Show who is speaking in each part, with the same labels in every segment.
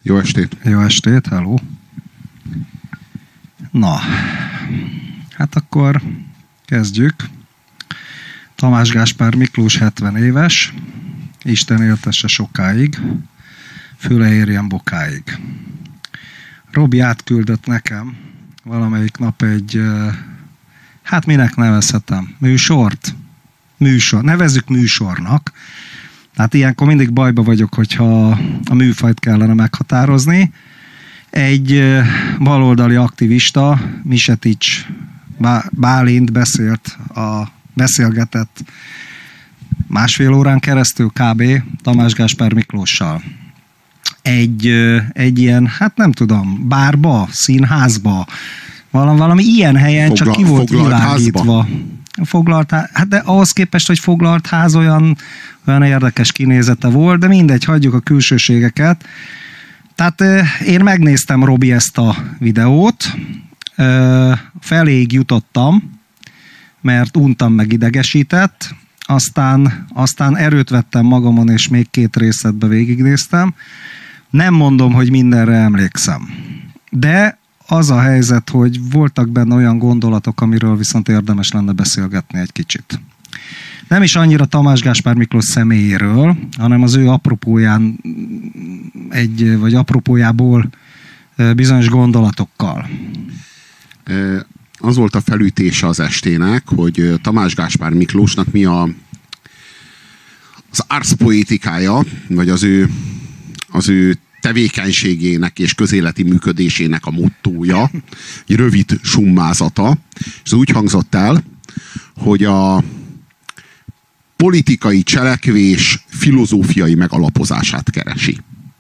Speaker 1: Jó estét!
Speaker 2: Jó estét, hello! Na, hát akkor kezdjük. Tamás Gáspár Miklós 70 éves, Isten éltesse sokáig, füle érjen bokáig. Robi átküldött nekem valamelyik nap egy, hát minek nevezhetem, nevezzük műsornak. Hát ilyenkor mindig bajba vagyok, hogyha a műfajt kellene meghatározni. Egy baloldali aktivista, Misetics Bálint beszélgetett másfél órán keresztül kb. Tamás Gáspár Miklóssal. Egy ilyen, hát nem tudom, bárba, színházba, valami ilyen helyen csak ki volt világítva. Hát de ahhoz képest, hogy foglalt ház olyan érdekes kinézete volt, de mindegy, hagyjuk a külsőségeket. Tehát én megnéztem, Robi, ezt a videót, feléig jutottam, mert untam, meg idegesített, aztán erőt vettem magamon, és még 2 részletbe végignéztem. Nem mondom, hogy mindenre emlékszem. De az a helyzet, hogy voltak benne olyan gondolatok, amiről viszont érdemes lenne beszélgetni egy kicsit. Nem is annyira Tamás Gáspár Miklós személyéről, hanem az ő apropóján vagy apropójából bizonyos gondolatokkal.
Speaker 1: Az volt a felütése az estének, hogy Tamás Gáspár Miklósnak mi az ars poetikája, vagy az ő tevékenységének és közéleti működésének a mottója, egy rövid summázata, és ez úgy hangzott el, hogy a politikai cselekvés filozófiai megalapozását keresi.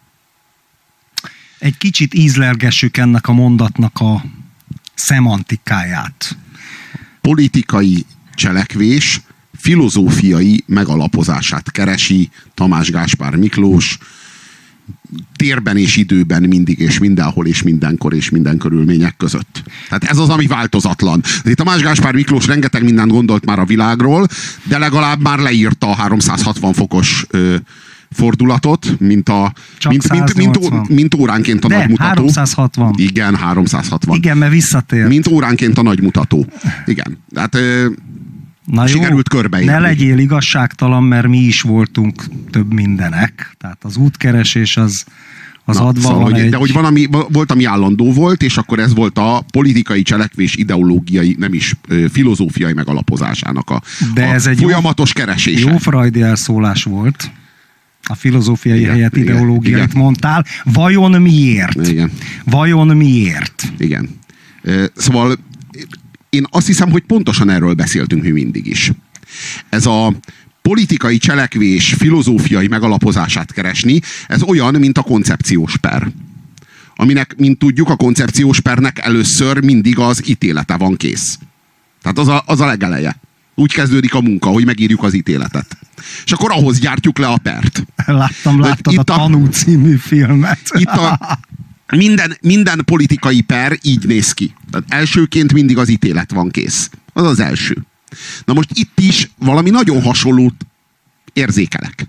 Speaker 2: Egy kicsit ízlelgessük ennek a mondatnak a szemantikáját.
Speaker 1: Politikai cselekvés filozófiai megalapozását keresi Tamás Gáspár Miklós térben és időben, mindig és mindenhol és mindenkor és minden körülmények között. Tehát ez az, ami változatlan. Tamás Gáspár Miklós rengeteg mindent gondolt már a világról, de legalább már leírta a 360 fokos fordulatot, mint óránként a
Speaker 2: de,
Speaker 1: nagymutató.
Speaker 2: 360.
Speaker 1: Igen, 360.
Speaker 2: Igen, mert visszatért.
Speaker 1: Mint óránként a nagymutató. Igen. Tehát
Speaker 2: na
Speaker 1: sikerült körbeírni.
Speaker 2: Ne legyél igazságtalan, mert mi is voltunk több mindenek. Tehát az útkeresés az adva
Speaker 1: szóval,
Speaker 2: van
Speaker 1: de hogy volt, ami állandó volt, és akkor ez volt a politikai cselekvés ideológiai, nem is filozófiai megalapozásának ez egy folyamatos keresése.
Speaker 2: Jó freudi elszólás volt. A filozófiai helyett ideológiait mondtál. Vajon miért?
Speaker 1: Igen.
Speaker 2: Vajon miért?
Speaker 1: Igen. Szóval én azt hiszem, hogy pontosan erről beszéltünk mi mindig is. Ez a politikai cselekvés filozófiai megalapozását keresni, ez olyan, mint a koncepciós per. Aminek, mint tudjuk, a koncepciós pernek először mindig az ítélete van kész. Tehát az a legeleje. Úgy kezdődik a munka, hogy megírjuk az ítéletet. És akkor ahhoz gyártjuk le a pert.
Speaker 2: Láttad a Tanú című filmet.
Speaker 1: Minden politikai per így néz ki. Tehát elsőként mindig az ítélet van kész. Az az első. Na most itt is valami nagyon hasonlót érzékelek.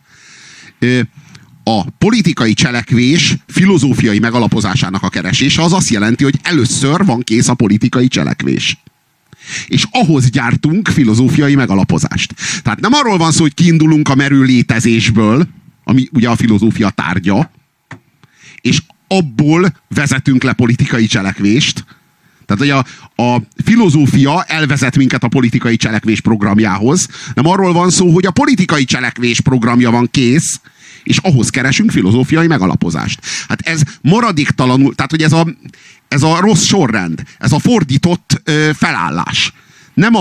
Speaker 1: A politikai cselekvés filozófiai megalapozásának a keresése az azt jelenti, hogy először van kész a politikai cselekvés. És ahhoz gyártunk filozófiai megalapozást. Tehát nem arról van szó, hogy kiindulunk a merő létezésből, ami ugye a filozófia tárgya, és abból vezetünk le politikai cselekvést. Tehát, hogy a filozófia elvezet minket a politikai cselekvés programjához. Nem arról van szó, hogy a politikai cselekvés programja van kész, és ahhoz keresünk filozófiai megalapozást. Hát ez maradéktalanul, tehát hogy ez a rossz sorrend, ez a fordított felállás. Nem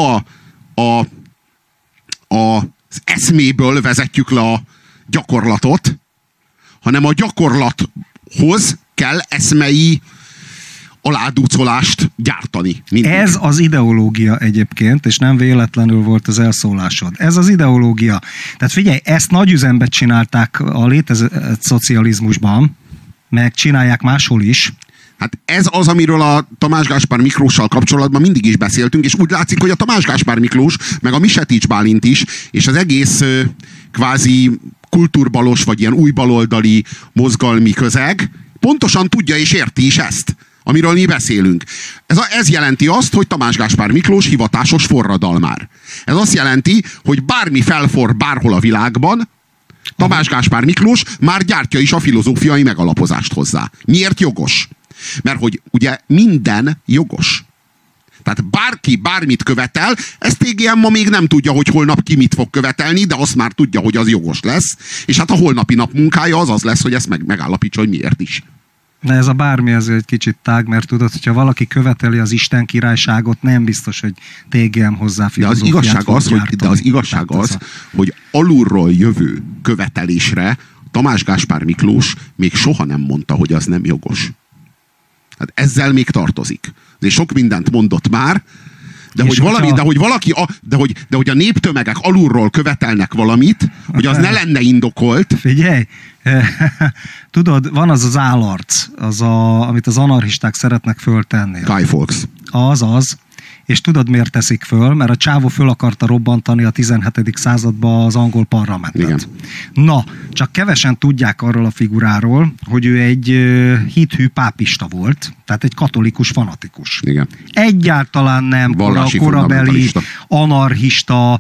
Speaker 1: az eszméből vezetjük le a gyakorlatot, hanem a gyakorlathoz kell eszmei aládúcolást gyártani. Mindig.
Speaker 2: Ez az ideológia egyébként, és nem véletlenül volt az elszólásod. Ez az ideológia. Tehát figyelj, ezt nagy üzembe csinálták a létezett szocializmusban, meg csinálják máshol is.
Speaker 1: Hát ez az, amiről a Tamás Gáspár Miklóssal kapcsolatban mindig is beszéltünk, és úgy látszik, hogy a Tamás Gáspár Miklós, meg a Misetics Bálint is, és az egész kvázi kultúrbalos, vagy ilyen új baloldali mozgalmi közeg pontosan tudja és érti is ezt, amiről mi beszélünk. Ez jelenti azt, hogy Tamás Gáspár Miklós hivatásos forradalmár. Ez azt jelenti, hogy bármi felforr bárhol a világban, Tamás Gáspár Miklós már gyártja is a filozófiai megalapozást hozzá. Miért jogos? Mert hogy ugye minden jogos. Tehát bárki bármit követel, ezt TGM ma még nem tudja, hogy holnap ki mit fog követelni, de azt már tudja, hogy az jogos lesz. És hát a holnapi nap munkája az lesz, hogy ezt megállapítsa, hogy miért is.
Speaker 2: De ez a bármi azért egy kicsit tág, mert tudod, hogyha valaki követeli az Isten királyságot, nem biztos, hogy TGM hozzá filozófiát fog gyártani.
Speaker 1: De az igazság az, hogy alulról jövő követelésre Tamás Gáspár Miklós még soha nem mondta, hogy az nem jogos. Hát ezzel még tartozik. És sok mindent mondott már, de hogy a néptömegek alulról követelnek valamit, hogy az ne lenne indokolt.
Speaker 2: Figyelj, tudod, van az állarc, amit az anarchisták szeretnek föltenni.
Speaker 1: Guy Fawkes.
Speaker 2: Az. És tudod, miért teszik föl? Mert a csávó föl akarta robbantani a 17. században az angol parlamentet.
Speaker 1: Igen.
Speaker 2: Na, csak kevesen tudják arról a figuráról, hogy ő egy hithű pápista volt, tehát egy katolikus fanatikus.
Speaker 1: Igen.
Speaker 2: Egyáltalán nem korabeli anarchista,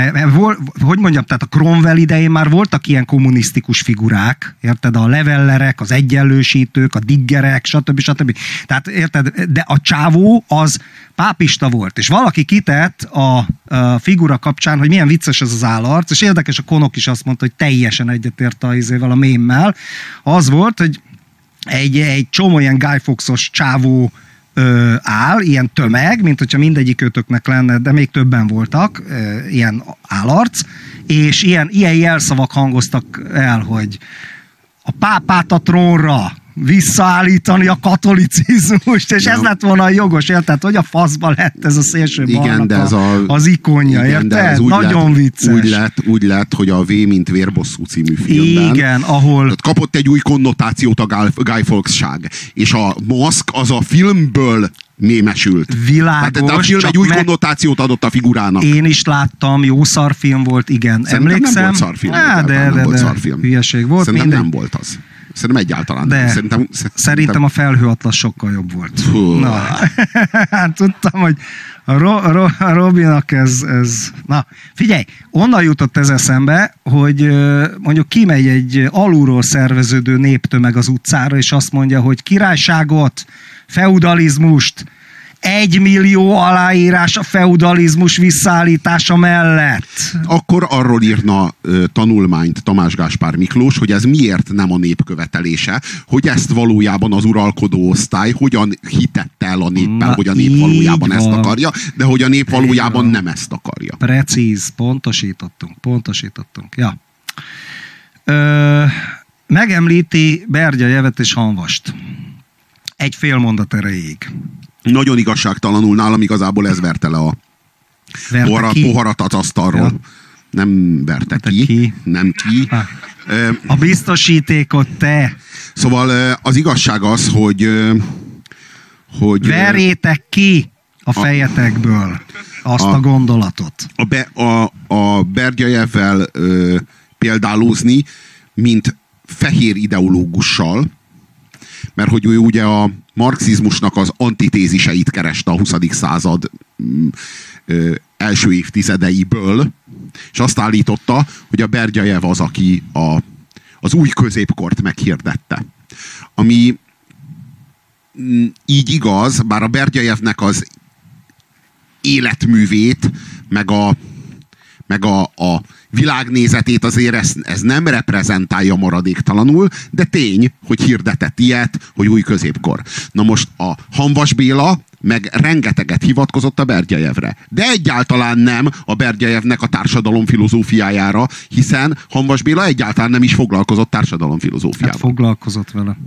Speaker 2: hogy mondjam, tehát a Cromwell idején már voltak ilyen kommunisztikus figurák, érted? A levellerek, az egyenlősítők, a diggerek, stb. Tehát érted? De a csávó az pápista volt, és valaki kitett a figura kapcsán, hogy milyen vicces ez az állarc, és érdekes, a Konok is azt mondta, hogy teljesen egyetért a mémmel. Az volt, hogy egy csomó ilyen Guy Fawkes-os csávó áll, ilyen tömeg, mint hogyha mindegyik őtöknek lenne, de még többen voltak, ilyen állarc, és ilyen jelszavak hangoztak el, hogy a pápát a trónra, visszaállítani a katolicizmust, és ez lett volna a jogos, érted? Hogy a faszba lett ez a szélső balnak az ikonja, érted? Nagyon vicces.
Speaker 1: Úgy lett, hogy a V mint Vérbosszú című filmben.
Speaker 2: Igen, ahol...
Speaker 1: Tehát kapott egy új konnotációt a Guy Fawkes-ság. És a maszk az a filmből mémesült.
Speaker 2: Világos.
Speaker 1: Tehát a film egy új konnotációt adott a figurának.
Speaker 2: Én is láttam, jó szarfilm volt, igen.
Speaker 1: Szerintem
Speaker 2: emlékszem.
Speaker 1: Nem volt szarfilm.
Speaker 2: Nem volt szarfilm. Hülyeség volt.
Speaker 1: Szerintem nem volt az. Szerintem egyáltalán nem.
Speaker 2: Szerintem a Felhőatlasz sokkal jobb volt. Na, tudtam, hogy a Robinak ez... Na, figyelj, onnan jutott ez eszembe, hogy mondjuk kimegy egy alulról szerveződő néptömeg az utcára, és azt mondja, hogy királyságot, feudalizmust, 1 millió aláírás a feudalizmus visszaállítása mellett.
Speaker 1: Akkor arról írna tanulmányt Tamás Gáspár Miklós, hogy ez miért nem a nép követelése, hogy ezt valójában az uralkodó osztály hogyan hitett el a néppel, hogy a nép valójában ezt akarja, de hogy a nép valójában nem ezt akarja.
Speaker 2: Precíz, pontosítottunk. Ja. Megemlíti Bergyajevet és Hanvast. Egy fél mondat erejéig.
Speaker 1: Nagyon igazságtalanul nálam igazából ez verte le a poharat az asztalról. Ja. Nem verte ki. Nem ki.
Speaker 2: A biztosítékot te.
Speaker 1: Szóval az igazság az, hogy
Speaker 2: verjétek ki a fejetekből azt a gondolatot.
Speaker 1: A Bergyajevvel példálózni, mint fehér ideológussal, mert hogy ő ugye a marxizmusnak az antitéziseit kereste a 20. század első évtizedeiből, és azt állította, hogy a Bergyajev az, aki az új középkort meghirdette. Ami így igaz, bár a Bergyajevnek az életművét, meg a világnézetét azért ez nem reprezentálja maradéktalanul, de tény, hogy hirdetett ilyet, hogy új középkor. Na most a Hanvas Béla meg rengeteget hivatkozott a Bergyajevre. De egyáltalán nem a Bergyajevnek a társadalom filozófiájára, hiszen Hanvas Béla egyáltalán nem is foglalkozott társadalom filozófiával.
Speaker 2: Hát foglalkozott vele.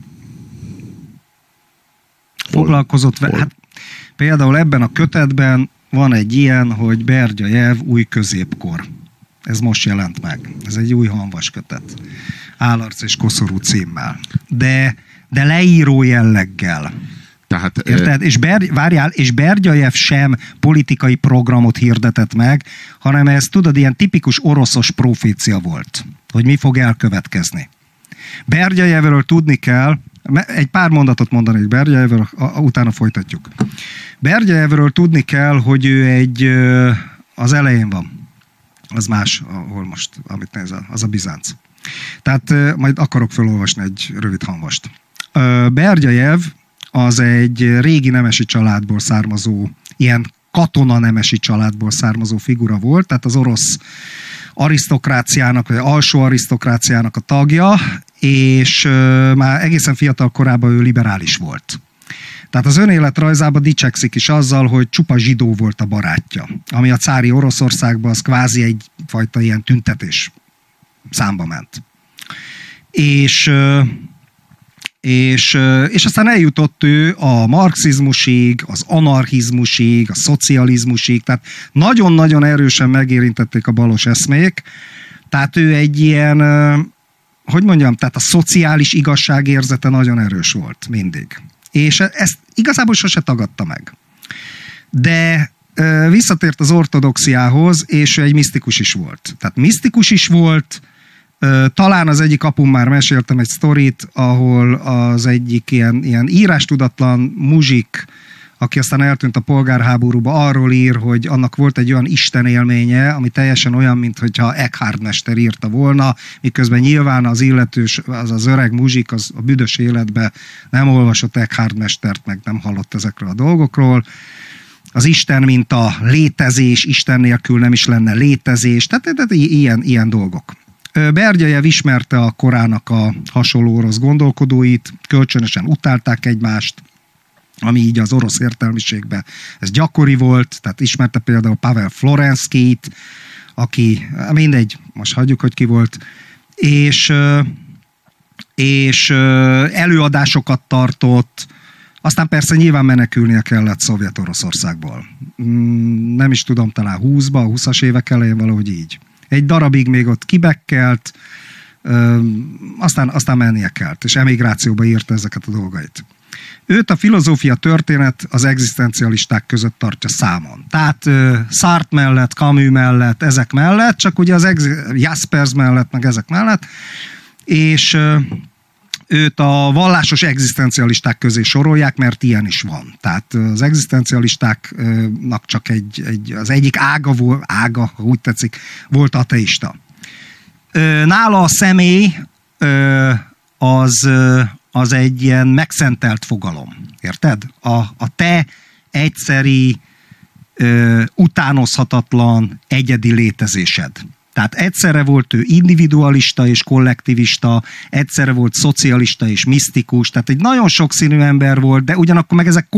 Speaker 2: Foglalkozott vele. Hát, például ebben a kötetben van egy ilyen, hogy Bergyajev új középkor. Ez most jelent meg. Ez egy új Hanvas kötet. Állarc és koszorú címmel. De leíró jelleggel. Tehát, érted? És Bergyajev sem politikai programot hirdetett meg, hanem ez, tudod, ilyen tipikus oroszos profécia volt, hogy mi fog elkövetkezni. Bergyajevről tudni kell, egy pár mondatot mondanék Berdyajevről, utána folytatjuk. Berdyajevről tudni kell, hogy ő az elején van. Az más, ahol most, amit nézel, az a Bizánc. Tehát majd akarok felolvasni egy rövid hamvast. Bergyajev az egy régi nemesi családból származó, ilyen katona nemesi családból származó figura volt, tehát az orosz arisztokráciának, vagy alsó arisztokráciának a tagja, és már egészen fiatal korában ő liberális volt. Tehát az önéletrajzában dicsekszik is azzal, hogy csupa zsidó volt a barátja, ami a cári Oroszországban az kvázi egyfajta ilyen tüntetés számba ment. És aztán eljutott ő a marxizmusig, az anarchizmusig, a szocializmusig, tehát nagyon-nagyon erősen megérintették a balos eszmék, tehát ő egy ilyen, hogy mondjam, tehát a szociális igazságérzete nagyon erős volt mindig. És ezt igazából sose tagadta meg. De visszatért az ortodoxiához, és ő egy misztikus is volt. Tehát misztikus is volt, talán az egyik apum már meséltem egy sztorit, ahol az egyik ilyen írástudatlan muzsik, aki aztán eltűnt a polgárháborúba, arról ír, hogy annak volt egy olyan istenélménye, ami teljesen olyan, mintha Eckhart mester írta volna, miközben nyilván az illetős, az öreg muzsik az a büdös életbe nem olvasott Eckhart mestert, meg nem hallott ezekről a dolgokról. Az Isten, mint a létezés, Isten nélkül nem is lenne létezés, tehát ilyen dolgok. Bergyajev ismerte a korának a hasonló orosz gondolkodóit, kölcsönösen utálták egymást, ami így az orosz értelmiségben ez gyakori volt, tehát ismerte például Pavel Florenszkijt, aki, mindegy, most hagyjuk, hogy ki volt, és előadásokat tartott, aztán persze nyilván menekülnie kellett Szovjet-Oroszországból. Nem is tudom, talán 20-as évek elején valahogy így. Egy darabig még ott kibekkelt, aztán mennie kellett, és emigrációba írta ezeket a dolgait. Őt a filozófia történet az egzisztencialisták között tartja számon. Tehát Sartre mellett, Camus mellett, ezek mellett, csak ugye Jaspers mellett, meg ezek mellett, és őt a vallásos egzisztencialisták közé sorolják, mert ilyen is van. Tehát az egzisztencialistáknak csak az egyik ága, ha úgy tetszik, volt ateista. Nála a személy az egy ilyen megszentelt fogalom. Érted? A te egyszeri, utánozhatatlan, egyedi létezésed. Tehát egyszerre volt ő individualista és kollektivista, egyszerre volt szocialista és misztikus, tehát egy nagyon sokszínű ember volt, de ugyanakkor meg ezek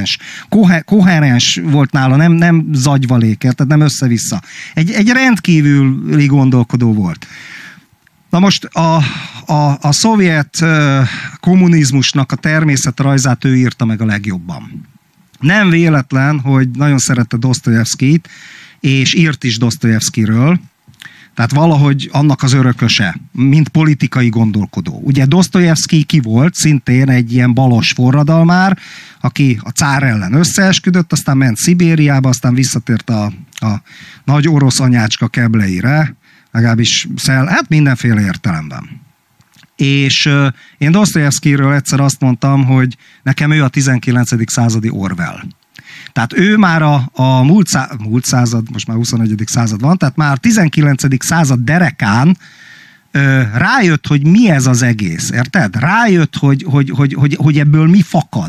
Speaker 2: koherens volt nála, nem zagyvalék, tehát nem össze-vissza. Egy rendkívüli gondolkodó volt. Na most a szovjet kommunizmusnak a természetrajzát ő írta meg a legjobban. Nem véletlen, hogy nagyon szerette Dosztojevszkijt, és írt is Dosztojevszkijről, tehát valahogy annak az örököse, mint politikai gondolkodó. Ugye Dosztojevszkij ki volt, szintén egy ilyen balos forradalmár, aki a cár ellen összeesküdött, aztán ment Szibériába, aztán visszatért a nagy orosz anyácska kebleire, legalábbis hát mindenféle értelemben. És én Dosztojevszkijről egyszer azt mondtam, hogy nekem ő a 19. századi Orwell. Tehát ő már a múlt század, most már 21. század van, tehát már 19. század derekán rájött, hogy mi ez az egész, érted? Rájött, hogy ebből mi fakad.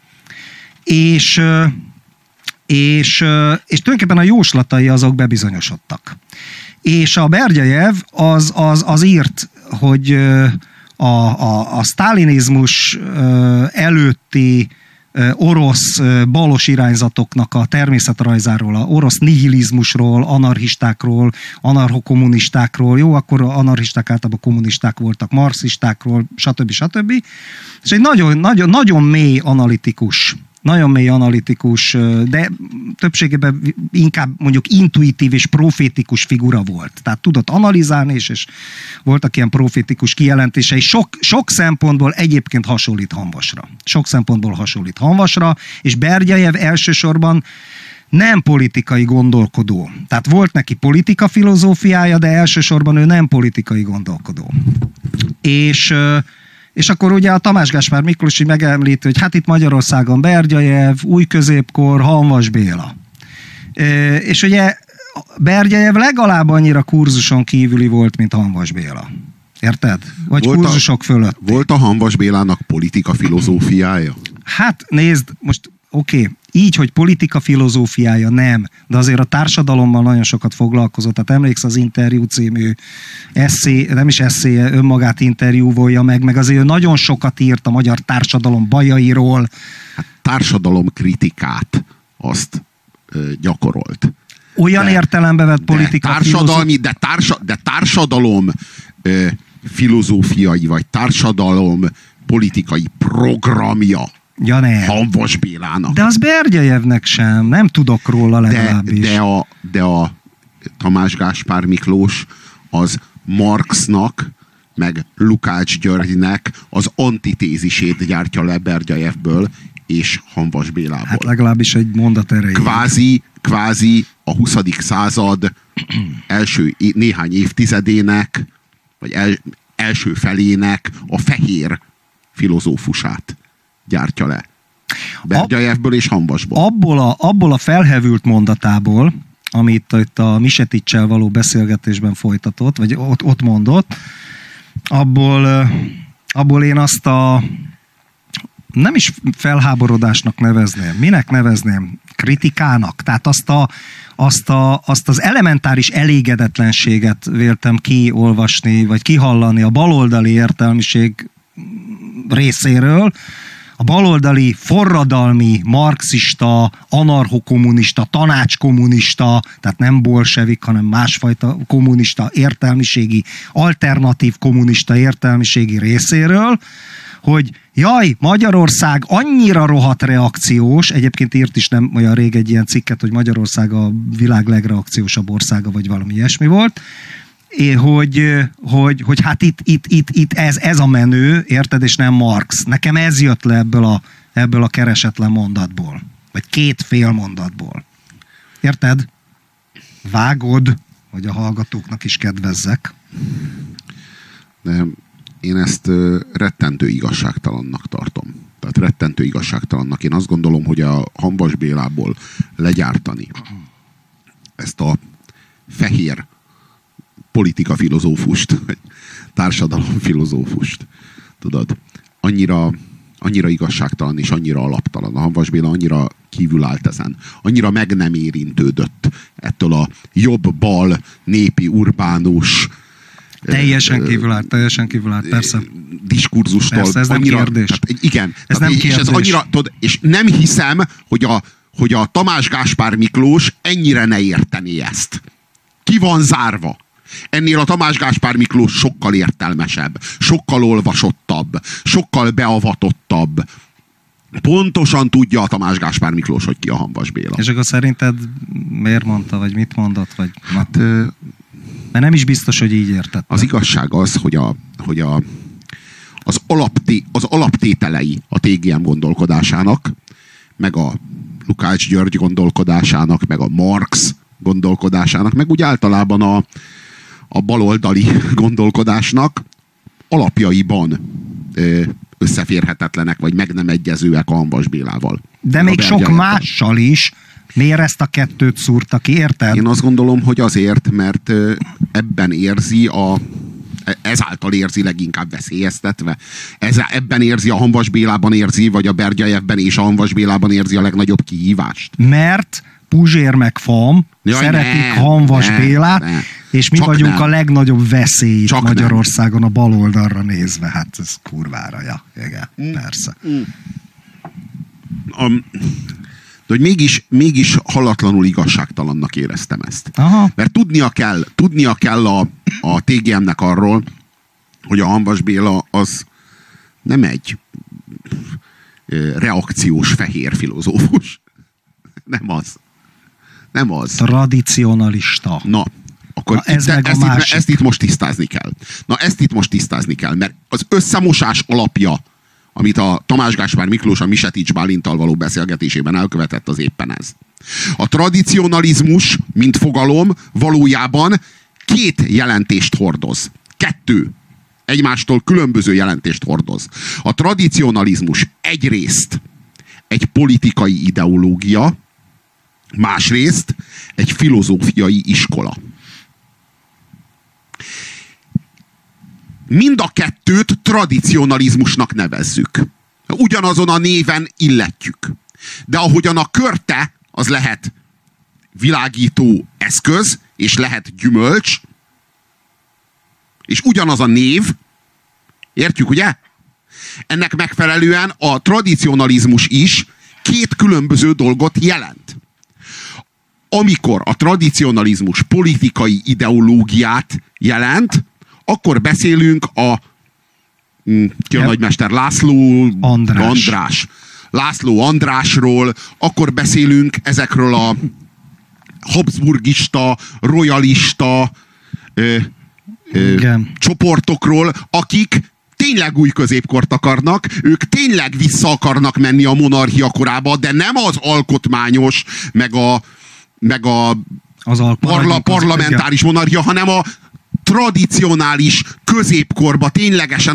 Speaker 2: És tulajdonképpen a jóslatai azok bebizonyosodtak. És a Bergyajev az írt, hogy a sztálinizmus előtti orosz balos irányzatoknak a természetrajzáról, a orosz nihilizmusról, anarchistákról, anarchokommunistákról, jó, akkor anarchisták általában kommunisták voltak, marxistákról, stb. És egy nagyon mély analitikus, de többségében inkább mondjuk intuitív és profétikus figura volt. Tehát tudott analizálni, és voltak ilyen profétikus kijelentései. Sok szempontból egyébként hasonlít Hamvasra. És Bergyajev elsősorban nem politikai gondolkodó. Tehát volt neki politika filozófiája, de elsősorban ő nem politikai gondolkodó. És És akkor ugye a Tamás Gáspár Miklós így megemlíti, hogy hát itt Magyarországon Bergyajev, új középkor, Hamvas Béla. És ugye Bergyajev legalább annyira kurzuson kívüli volt, mint Hamvas Béla. Érted? Vagy volt kurzusok fölött.
Speaker 1: Volt a Hamvas Bélának politika filozófiája?
Speaker 2: Hát nézd, most oké, így, hogy politika filozófiája nem, de azért a társadalommal nagyon sokat foglalkozott. Tehát emléksz az Interjú című esszé, nem is eszéje, önmagát interjúvolja meg azért nagyon sokat írt a magyar társadalom bajairól.
Speaker 1: Hát társadalomkritikát azt gyakorolt.
Speaker 2: Olyan értelembe vett politika
Speaker 1: de társadalom filozófiai vagy társadalom politikai programja
Speaker 2: ja, nem.
Speaker 1: Hamvas Bélának.
Speaker 2: De az Bergyajevnek sem, nem tudok róla legalábbis.
Speaker 1: De a Tamás Gáspár Miklós az Marxnak meg Lukács Györgynek az antitézisét gyártja le Bergyajevből és Hamvas Bélából.
Speaker 2: Hát legalábbis egy mondat erejéig.
Speaker 1: Kvázi a 20. század első néhány évtizedének, vagy első felének a fehér filozófusát gyártja le. Bergyajevből és Hamvasból.
Speaker 2: Abból a felhevült mondatából, amit itt a Miseticsel való beszélgetésben folytatott, vagy ott mondott, abból én azt a nem is felháborodásnak nevezném. Minek nevezném? Kritikának. Tehát azt az elementáris elégedetlenséget véltem kiolvasni, vagy kihallani a baloldali értelmiség részéről, a baloldali forradalmi, marxista, anarchokommunista, tanácskommunista, tehát nem bolsevik, hanem másfajta kommunista értelmiségi, alternatív kommunista értelmiségi részéről, hogy jaj, Magyarország annyira rohadt reakciós, egyébként írt is nem olyan rég egy ilyen cikket, hogy Magyarország a világ legreakciósabb országa, vagy valami ilyesmi volt, hogy hát itt ez a menő, érted, és nem Marx. Nekem ez jött le ebből a keresetlen mondatból. Vagy két fél mondatból. Érted? Vágod, hogy a hallgatóknak is kedvezzek.
Speaker 1: De én ezt rettentő igazságtalannak tartom. Tehát rettentő igazságtalannak. Én azt gondolom, hogy a Hamvas Bélából legyártani ezt a fehér politika filozófust, vagy társadalom filozófust, tudod, annyira igazságtalan és annyira alaptalan. A Hamvas Béla annyira kívül állt ezen. Annyira meg nem érintődött ettől a jobb-bal népi, urbánus
Speaker 2: teljesen kívül állt, persze.
Speaker 1: Diskurzustól.
Speaker 2: Persze, ez
Speaker 1: annyira,
Speaker 2: nem kérdés.
Speaker 1: Tehát, igen.
Speaker 2: Ez nem kérdés.
Speaker 1: És ez annyira, tudod, és nem hiszem, hogy a Tamás Gáspár Miklós ennyire ne értené ezt. Ki van zárva? Ennél a Tamás Gáspár Miklós sokkal értelmesebb, sokkal olvasottabb, sokkal beavatottabb. Pontosan tudja a Tamás Gáspár Miklós, hogy ki a Hamvas Béla.
Speaker 2: És akkor szerinted miért mondta, vagy mit mondott? Vagy, hát, mert nem is biztos, hogy így értette.
Speaker 1: Az igazság az, hogy az alaptételei a TGM gondolkodásának, meg a Lukács György gondolkodásának, meg a Marx gondolkodásának, meg úgy általában a baloldali gondolkodásnak alapjaiban összeférhetetlenek, vagy meg nem egyezőek a Hamvas Bélával.
Speaker 2: De még sok mással is. Miért ezt a kettőt szúrta ki, érted?
Speaker 1: Én azt gondolom, hogy azért, mert ebben ezáltal érzi leginkább veszélyeztetve. Ebben érzi, a Hamvas Bélában érzi, vagy a Bergyajevben és a Hamvas Bélában érzi a legnagyobb kihívást.
Speaker 2: Mert Puzsér meg Fam szeretik Hamvas Bélát, és mi vagyunk a legnagyobb veszély Magyarországon a baloldalra nézve. Hát ez kurvára, ja. Igen, persze.
Speaker 1: De hogy mégis hallatlanul igazságtalannak éreztem ezt.
Speaker 2: Aha.
Speaker 1: Mert tudnia kell a TGM-nek arról, hogy a Hamvas Béla az nem egy reakciós fehér filozófus. Nem az.
Speaker 2: Tradicionalista.
Speaker 1: Na, akkor ezt itt most tisztázni kell. Mert az összemosás alapja, amit a Tamás Gáspár Miklós a Misetics Bálintal való beszélgetésében elkövetett, az éppen ez. A tradicionalizmus, mint fogalom, valójában két jelentést hordoz. 2. egymástól különböző jelentést hordoz. A tradicionalizmus egyrészt egy politikai ideológia, másrészt egy filozófiai iskola. Mind a kettőt tradicionalizmusnak nevezzük. Ugyanazon a néven illetjük. De ahogyan a körte az lehet világító eszköz, és lehet gyümölcs, és ugyanaz a név, értjük, ugye? Ennek megfelelően a tradicionalizmus is két különböző dolgot jelent. Amikor a tradicionalizmus politikai ideológiát jelent, akkor beszélünk ki a nagymester? László András. László Andrásról, akkor beszélünk ezekről a habsburgista, royalista csoportokról, akik tényleg új középkort akarnak, ők tényleg vissza akarnak menni a monarchia korába, de nem az alkotmányos, meg a parlamentáris monarchia, hanem a tradicionális középkorba, ténylegesen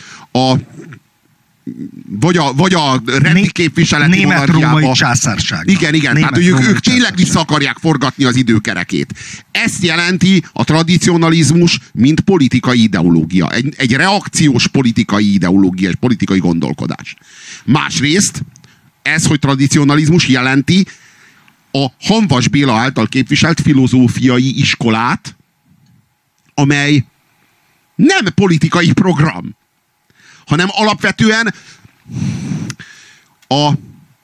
Speaker 1: vagy a rendi képviseleti monarchiába.
Speaker 2: Német-római császárság.
Speaker 1: Igen. Tehát ők tényleg vissza akarják forgatni az időkerekét. Ezt jelenti a tradicionalizmus, mint politikai ideológia. Egy reakciós politikai ideológia, egy politikai gondolkodás. Másrészt ez, hogy tradicionalizmus jelenti a Hamvas Béla által képviselt filozófiai iskolát, amely nem politikai program, hanem alapvetően az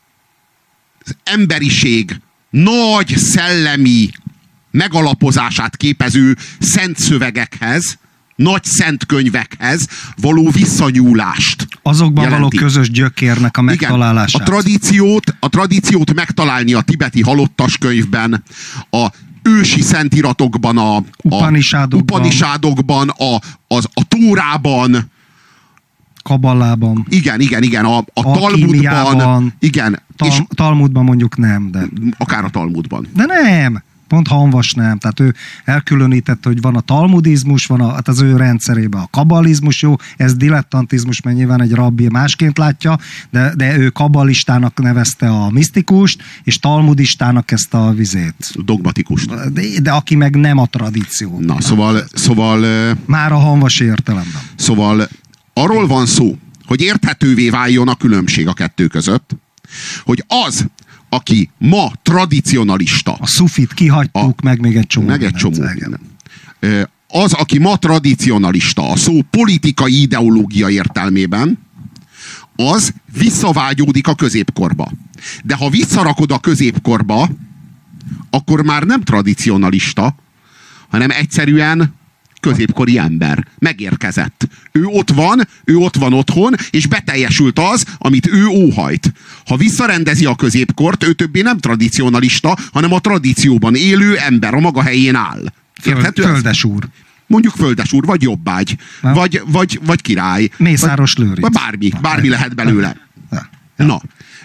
Speaker 1: emberiség nagy szellemi megalapozását képező szent szövegekhez, nagy szent könyvekhez való visszanyúlást
Speaker 2: azokban
Speaker 1: jelenti.
Speaker 2: Való közös gyökérnek a megtalálását.
Speaker 1: Igen, a tradíciót megtalálni a tibeti halottas könyvben, a ősi szentiratokban, a Upanishadokban, a Tórában,
Speaker 2: Kabbalában.
Speaker 1: Igen, a Talmudban. Igen.
Speaker 2: Talmudban mondjuk nem, de...
Speaker 1: Akár a Talmudban.
Speaker 2: De nem! Pont Hamvas nem. Tehát ő elkülönítette, hogy van a talmudizmus, van hát az ő rendszerében a kabbalizmus, jó, ez dilettantizmus, mert nyilván egy rabbi másként látja, de ő kabbalistának nevezte a misztikust, és talmudistának ezt a
Speaker 1: dogmatikust.
Speaker 2: De aki meg nem a tradíció.
Speaker 1: Na, szóval
Speaker 2: már a hamvasi értelemben.
Speaker 1: Szóval arról van szó, hogy érthetővé váljon a különbség a kettő között, hogy az, aki ma tradicionalista.
Speaker 2: A szufit kihagytuk, meg még egy csomó.
Speaker 1: Meg egy csomó. Az, aki ma tradicionalista, a szó politikai ideológia értelmében, az visszavágyódik a középkorba. De ha visszarakod a középkorba, akkor már nem tradicionalista, hanem egyszerűen középkori ember. Megérkezett. Ő ott van otthon, és beteljesült az, amit ő óhajt. Ha visszarendezi a középkort, ő többé nem tradicionalista, hanem a tradícióban élő ember, a maga helyén áll.
Speaker 2: Földesúr.
Speaker 1: Mondjuk földesúr, vagy jobbágy, vagy király.
Speaker 2: Mészáros Lőrinc.
Speaker 1: Vagy bármi lehet belőle. Na,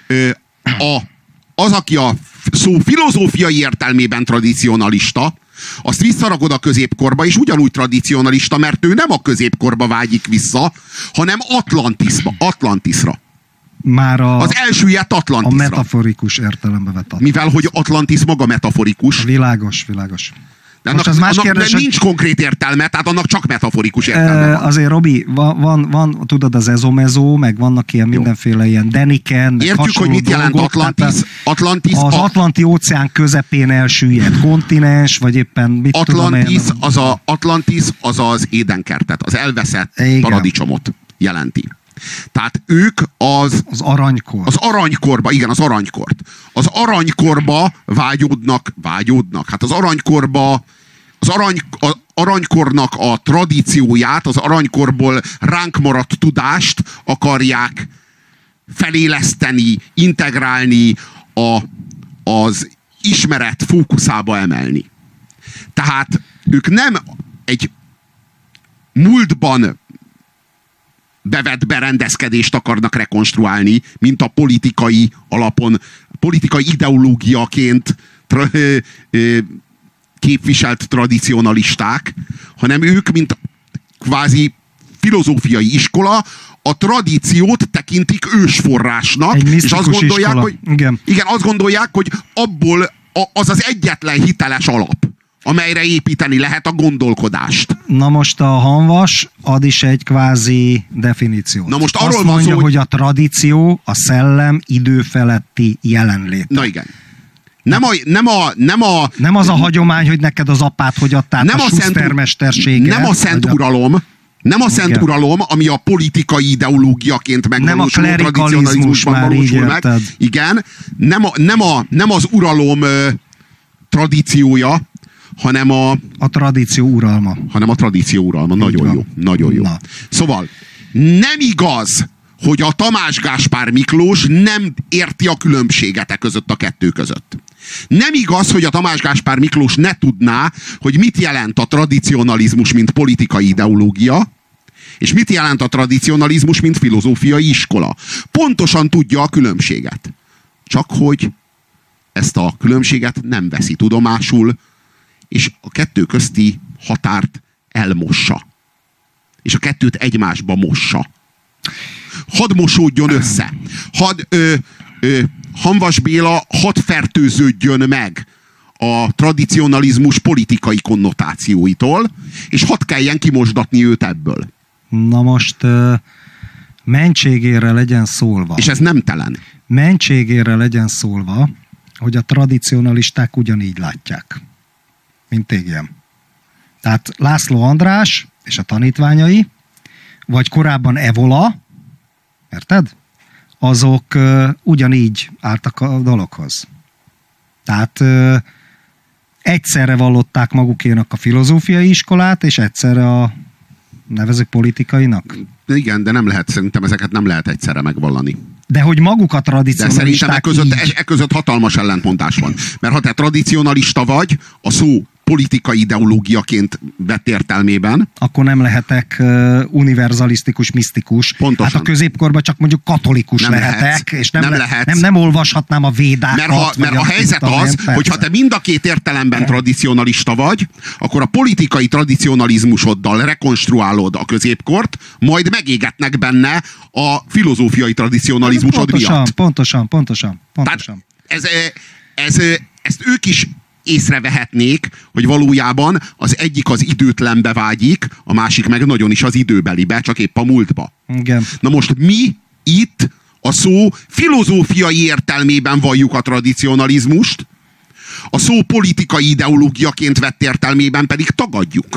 Speaker 1: az, aki a szó filozófiai értelmében tradicionalista, azt visszarakod a középkorba, és ugyanúgy tradicionalista, mert ő nem a középkorba vágyik vissza, hanem Atlantisra.
Speaker 2: Már
Speaker 1: az első ilyet Atlantisra.
Speaker 2: A metaforikus értelembe vett Atlantis.
Speaker 1: Mivel, hogy Atlantis maga metaforikus.
Speaker 2: Világos.
Speaker 1: De annak nincs konkrét értelme, tehát annak csak metaforikus értelme van.
Speaker 2: Azért, Robi, van tudod, az ezomezó, meg vannak ilyen mindenféle ilyen Deniken, meg
Speaker 1: értjük, hogy mit jelent Atlantis.
Speaker 2: Az Atlanti óceán közepén elsüllyedt kontinens, vagy éppen mit
Speaker 1: Atlantis az az édenkertet, az elveszett paradicsomot jelenti. Tehát ők az
Speaker 2: aranykor.
Speaker 1: Az aranykorba, igen, az aranykort. Az aranykorba vágyódnak. Hát az aranykorba, aranykornak a tradícióját, az aranykorból ránk maradt tudást akarják feléleszteni, integrálni, az ismeret fókuszába emelni. Tehát ők nem egy múltban bevett berendezkedést akarnak rekonstruálni, mint a politikai alapon, politikai ideológiaként képviselt tradicionalisták, hanem ők, mint kvázi filozófiai iskola a tradíciót tekintik ősforrásnak, és azt gondolják, iskola. Hogy igen, azt gondolják, hogy abból az az egyetlen hiteles alap, amelyre építeni lehet a gondolkodást.
Speaker 2: Na most a Hamvas ad is egy kvázi definíciót.
Speaker 1: Na most
Speaker 2: azt mondja, hogy a tradíció, a szellem időfeletti jelenlét.
Speaker 1: Na igen.
Speaker 2: Nem az a hagyomány, hogy neked az apád hogy adtál a Schuster-mestersége.
Speaker 1: Nem a szent uralom, nem a szent uralom, ami a politikai ideológiaként megvalósuló tradicionalizmusban valósul meg. Igen, nem az uralom tradíciója, hanem
Speaker 2: a tradíció uralma.
Speaker 1: Nagyon jó. Nagyon jó. Na. Szóval nem igaz, hogy a Tamás Gáspár Miklós nem érti a különbséget között a kettő között. Nem igaz, hogy a Tamás Gáspár Miklós ne tudná, hogy mit jelent a tradicionalizmus, mint politikai ideológia, és mit jelent a tradicionalizmus, mint filozófiai iskola. Pontosan tudja a különbséget. Csak hogy ezt a különbséget nem veszi tudomásul, és a kettő közti határt elmossa. És a kettőt egymásba mossa. Hadd mosódjon össze. Hamvas Béla hadd fertőződjön meg a tradicionalizmus politikai konnotációitól, és hadd kelljen kimosdatni őt ebből.
Speaker 2: Na most mentségére legyen szólva.
Speaker 1: És ez nemtelen.
Speaker 2: Mentségére legyen szólva, hogy a tradicionalisták ugyanígy látják, mint igen. Tehát László András és a tanítványai, vagy korábban Evola, érted? Azok ugyanígy álltak a dologhoz. Tehát egyszerre vallották magukénak a filozófiai iskolát, és egyszerre a nevezük politikainak.
Speaker 1: Igen, de nem lehet, szerintem ezeket nem lehet egyszerre megvallani.
Speaker 2: De hogy maguk a tradicionalisták
Speaker 1: de szerintem e között hatalmas ellentmondás van. Mert ha te tradicionalista vagy, a szó politikai ideológiaként vett értelmében,
Speaker 2: akkor nem lehetek univerzalisztikus, misztikus.
Speaker 1: Pontosan.
Speaker 2: Hát a középkorban csak mondjuk katolikus
Speaker 1: nem
Speaker 2: lehetek, és
Speaker 1: nem
Speaker 2: nem olvashatnám a védákat.
Speaker 1: Mert a helyzet az, hogyha te mind a két értelemben tradicionalista vagy, akkor a politikai tradicionalizmusoddal rekonstruálod a középkort, majd megégetnek benne a filozófiai tradicionalizmusod miatt.
Speaker 2: Pontosan.
Speaker 1: Ezt ők is észrevehetnék, hogy valójában az egyik az időtlenbe vágyik, a másik meg nagyon is az időbelibe, csak épp a múltba.
Speaker 2: Igen.
Speaker 1: Na most mi itt a szó filozófiai értelmében valljuk a tradicionalizmust, a szó politikai ideológiaként vett értelmében pedig tagadjuk.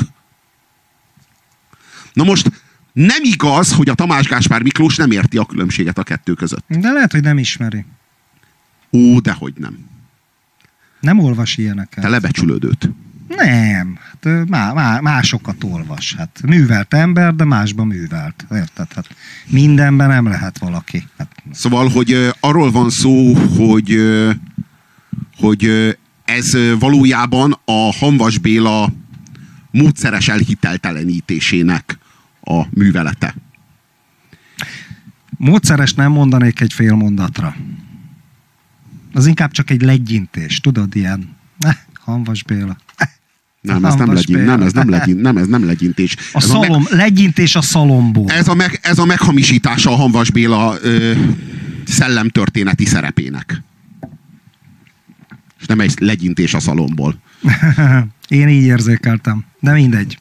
Speaker 1: Na most nem igaz, hogy a Tamás Gáspár Miklós nem érti a különbséget a kettő között.
Speaker 2: De lehet, hogy nem ismeri.
Speaker 1: Ó, dehogy nem.
Speaker 2: Nem olvas ilyeneket.
Speaker 1: Te lebecsülődőt.
Speaker 2: Nem. Hát másokat olvas. Hát művelt ember, de másban művelt. Érted? Hát mindenben nem lehet valaki. Hát.
Speaker 1: Szóval, hogy arról van szó, hogy ez valójában a Hamvas Béla módszeres elhiteltelenítésének a művelete.
Speaker 2: Módszeres nem mondanék egy fél mondatra. Az inkább csak egy legyintés, tudod, ilyen. Hamvas Béla.
Speaker 1: Nem, ez nem legyintés.
Speaker 2: Legyintés a szalomból.
Speaker 1: Ez a meghamisítása a Hamvas Béla szellemtörténeti szerepének. És nem egy legyintés a szalomból.
Speaker 2: Én így érzékeltem, de mindegy.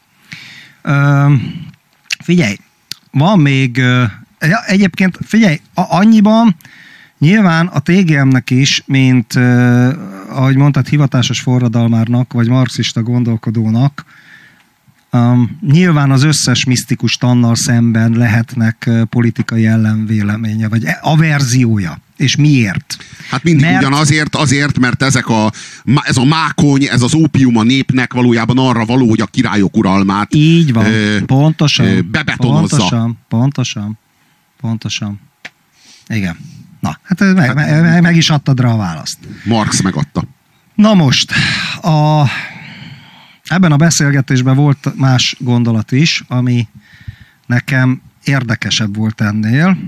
Speaker 2: Figyelj, van még egyébként, figyelj, annyiban nyilván a TGM-nek is, mint ahogy mondtad, hivatásos forradalmárnak, vagy marxista gondolkodónak, nyilván az összes misztikus tannal szemben lehetnek politikai ellenvéleménye, vagy averziója. És miért?
Speaker 1: Hát mindig azért, mert ez a mákony, ez az ópium a népnek valójában arra való, hogy a királyok uralmát
Speaker 2: így van, pontosan,
Speaker 1: bebetonozza.
Speaker 2: Pontosan. Igen. Na, hát meg is adtad rá a választ.
Speaker 1: Marx megadta.
Speaker 2: Na most, ebben a beszélgetésben volt más gondolat is, ami nekem érdekesebb volt ennél.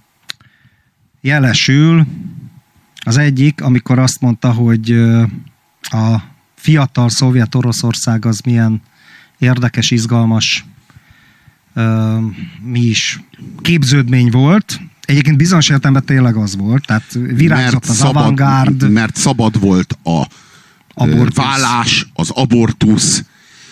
Speaker 2: Jelesül az egyik, amikor azt mondta, hogy a fiatal szovjet Oroszország az milyen érdekes, izgalmas mi is képződmény volt. Egyébként bizonyos értelemben tényleg az volt, tehát virágzott az avantgárd.
Speaker 1: Mert szabad volt a vállás, az abortusz,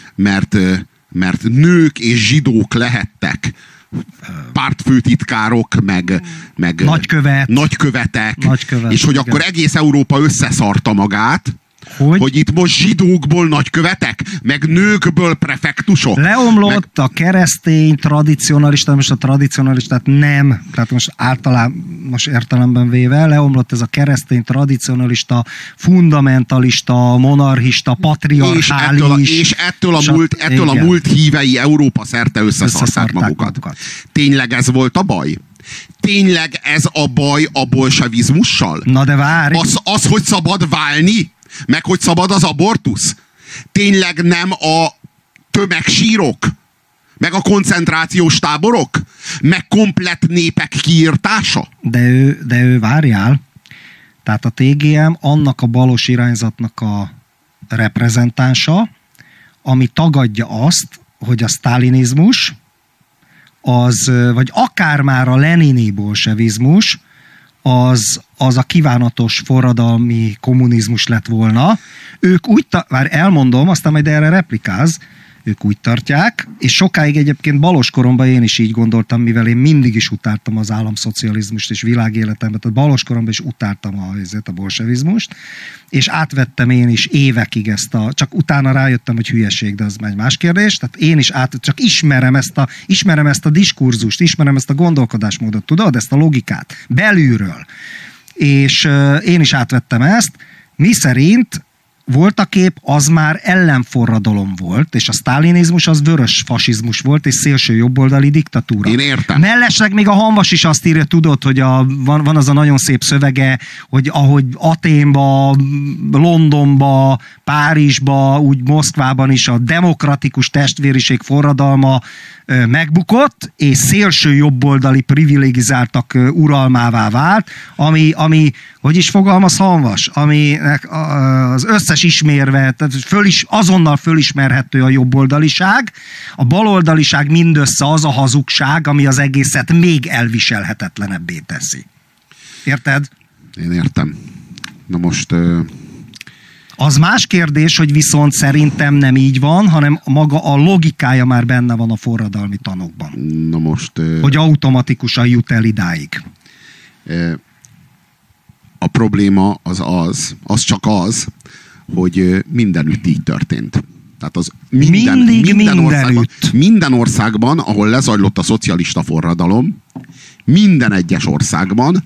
Speaker 1: mert nők és zsidók lehettek pártfőtitkárok, meg nagykövetek, és hogy akkor egész Európa összeszarta magát, hogy itt most zsidókból nagykövetek, meg nőkből prefektusok.
Speaker 2: Leomlott a keresztény tradicionalista, most a tradicionalistát nem, tehát most általános értelemben véve, leomlott ez a keresztény tradicionalista, fundamentalista, monarchista, patriarchális.
Speaker 1: És ettől a múlt hívei Európa szerte összeszarták magukat. Tényleg ez volt a baj? Tényleg ez a baj a bolsevizmussal?
Speaker 2: Na de várj!
Speaker 1: Az, hogy szabad válni? Meg hogy szabad az abortusz? Tényleg nem a tömegsírok? Meg a koncentrációs táborok? Meg komplett népek kiirtása?
Speaker 2: De ő várjál. Tehát a TGM annak a balos irányzatnak a reprezentánsa, ami tagadja azt, hogy a sztálinizmus, vagy akár már a lenini bolsevizmus, az a kívánatos forradalmi kommunizmus lett volna. Ők úgy, már elmondom, aztán majd erre replikálsz, ők úgy tartják, és sokáig egyébként balos koromban én is így gondoltam, mivel én mindig is utáltam az államszocializmust és világéletemben, tehát balos koromban is utáltam a bolsevizmust, és átvettem én is évekig csak utána rájöttem, hogy hülyeség, de az egy más kérdés, tehát én is csak ismerem ezt a diskurzust, ismerem ezt a gondolkodásmódot, tudod, ezt a logikát belülről. És én is átvettem ezt, miszerint voltaképp az már ellenforradalom volt, és a sztálinizmus az vörös fasizmus volt, és szélső jobboldali diktatúra.
Speaker 1: Én értem.
Speaker 2: Mellesleg még a Hamvas is azt írja, tudod, hogy van az a nagyon szép szövege, hogy ahogy Athénba, Londonba, Párizsba, úgy Moszkvában is a demokratikus testvériség forradalma megbukott, és szélső jobboldali privilegizáltak uralmává vált, ami hogy is fogalmaz Hamvas, aminek az összes ismérve, tehát azonnal fölismerhető a jobboldaliság, a baloldaliság mindössze az a hazugság, ami az egészet még elviselhetetlenebbé teszi. Érted?
Speaker 1: Én értem. Na most...
Speaker 2: Az más kérdés, hogy viszont szerintem nem így van, hanem maga a logikája már benne van a forradalmi tanokban.
Speaker 1: Na most...
Speaker 2: Hogy automatikusan jut el idáig.
Speaker 1: A probléma az csak az, hogy mindenütt így történt. Tehát az minden országban, ahol lezajlott a szocialista forradalom, minden egyes országban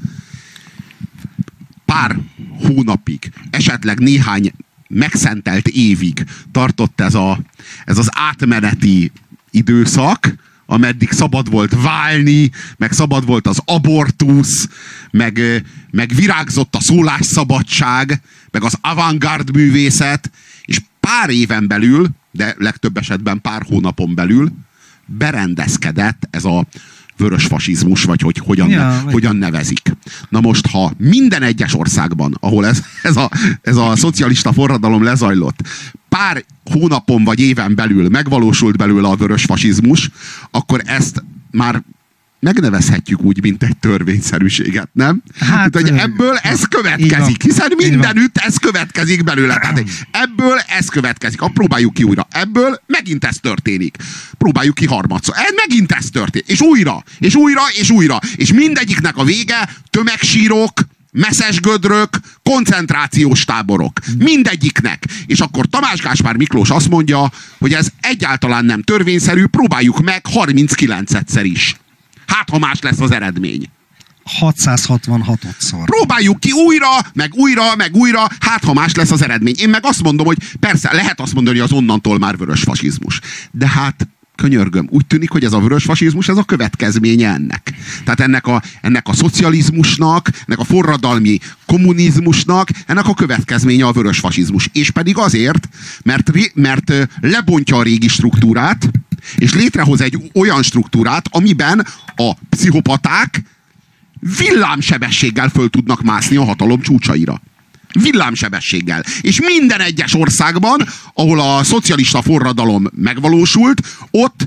Speaker 1: pár hónapig, esetleg néhány megszentelt évig tartott ez az átmeneti időszak, ameddig szabad volt válni, meg szabad volt az abortusz, meg virágzott a szólásszabadság, meg az avantgárd művészet, és pár éven belül, de legtöbb esetben pár hónapon belül berendezkedett ez a vörös fasizmus, vagy hogy hogyan nevezik. Na most, ha minden egyes országban, ahol ez a szocialista forradalom lezajlott, pár hónapon vagy éven belül megvalósult belőle a vörös fasizmus, akkor ezt már megnevezhetjük úgy, mint egy törvényszerűséget, nem? Hát, hogy ebből ez következik, hiszen mindenütt ez következik belőle. Tehát ebből ez következik. Próbáljuk ki újra. Ebből megint ez történik. Próbáljuk ki harmadszor. Megint ez történik. És újra, és újra, és újra. És mindegyiknek a vége tömegsírok, messzesgödrök, koncentrációs táborok. Mindegyiknek. És akkor Tamás Gáspár Miklós azt mondja, hogy ez egyáltalán nem törvényszerű, próbáljuk meg 39-szer is. Hát, ha más lesz az eredmény.
Speaker 2: 666-szor.
Speaker 1: Próbáljuk ki újra, meg újra, meg újra, hát, ha más lesz az eredmény. Én meg azt mondom, hogy persze, lehet azt mondani, hogy az onnantól már vörös fasizmus. De hát, könyörgöm, úgy tűnik, hogy ez a vörös fasizmus, ez a következménye ennek. Tehát ennek a szocializmusnak, ennek a forradalmi kommunizmusnak, ennek a következménye a vörös fasizmus. És pedig azért, mert lebontja a régi struktúrát, és létrehoz egy olyan struktúrát, amiben a pszichopaták villámsebességgel föl tudnak mászni a hatalom csúcsaira. Villámsebességgel. És minden egyes országban, ahol a szocialista forradalom megvalósult, ott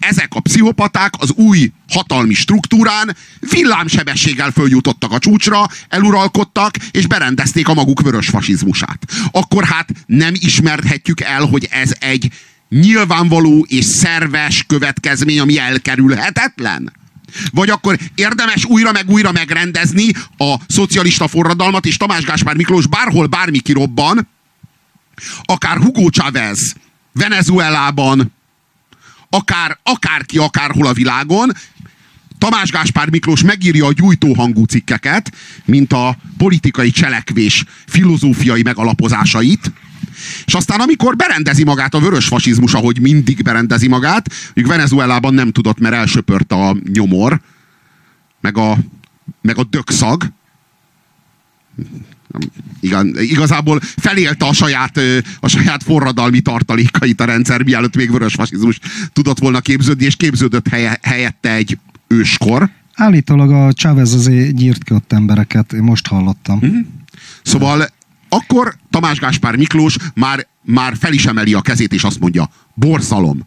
Speaker 1: ezek a pszichopaták az új hatalmi struktúrán villámsebességgel följutottak a csúcsra, eluralkodtak, és berendezték a maguk vörös fasizmusát. Akkor hát nem ismerhetjük el, hogy ez egy nyilvánvaló és szerves következmény, ami elkerülhetetlen? Vagy akkor érdemes újra meg újra megrendezni a szocialista forradalmat, és Tamás Gáspár Miklós bárhol bármi kirobban, akár Hugo Chávez Venezuelában, akárki akárhol a világon, Tamás Gáspár Miklós megírja a gyújtóhangú cikkeket, mint a politikai cselekvés filozófiai megalapozásait, és aztán amikor berendezi magát a vörös fasizmus, ahogy mindig berendezi magát, még Venezuelában nem tudott, mert elsöpört a nyomor, meg a dökszag. Igazából felélte a saját forradalmi tartalékait a rendszer, mielőtt még vörös fasizmus tudott volna képződni, és képződött helyette egy őskor.
Speaker 2: Állítólag a Chávez azért gyírt ki ott embereket, én most hallottam.
Speaker 1: Szóval akkor Tamás Gáspár Miklós már fel is emeli a kezét, és azt mondja, borzalom.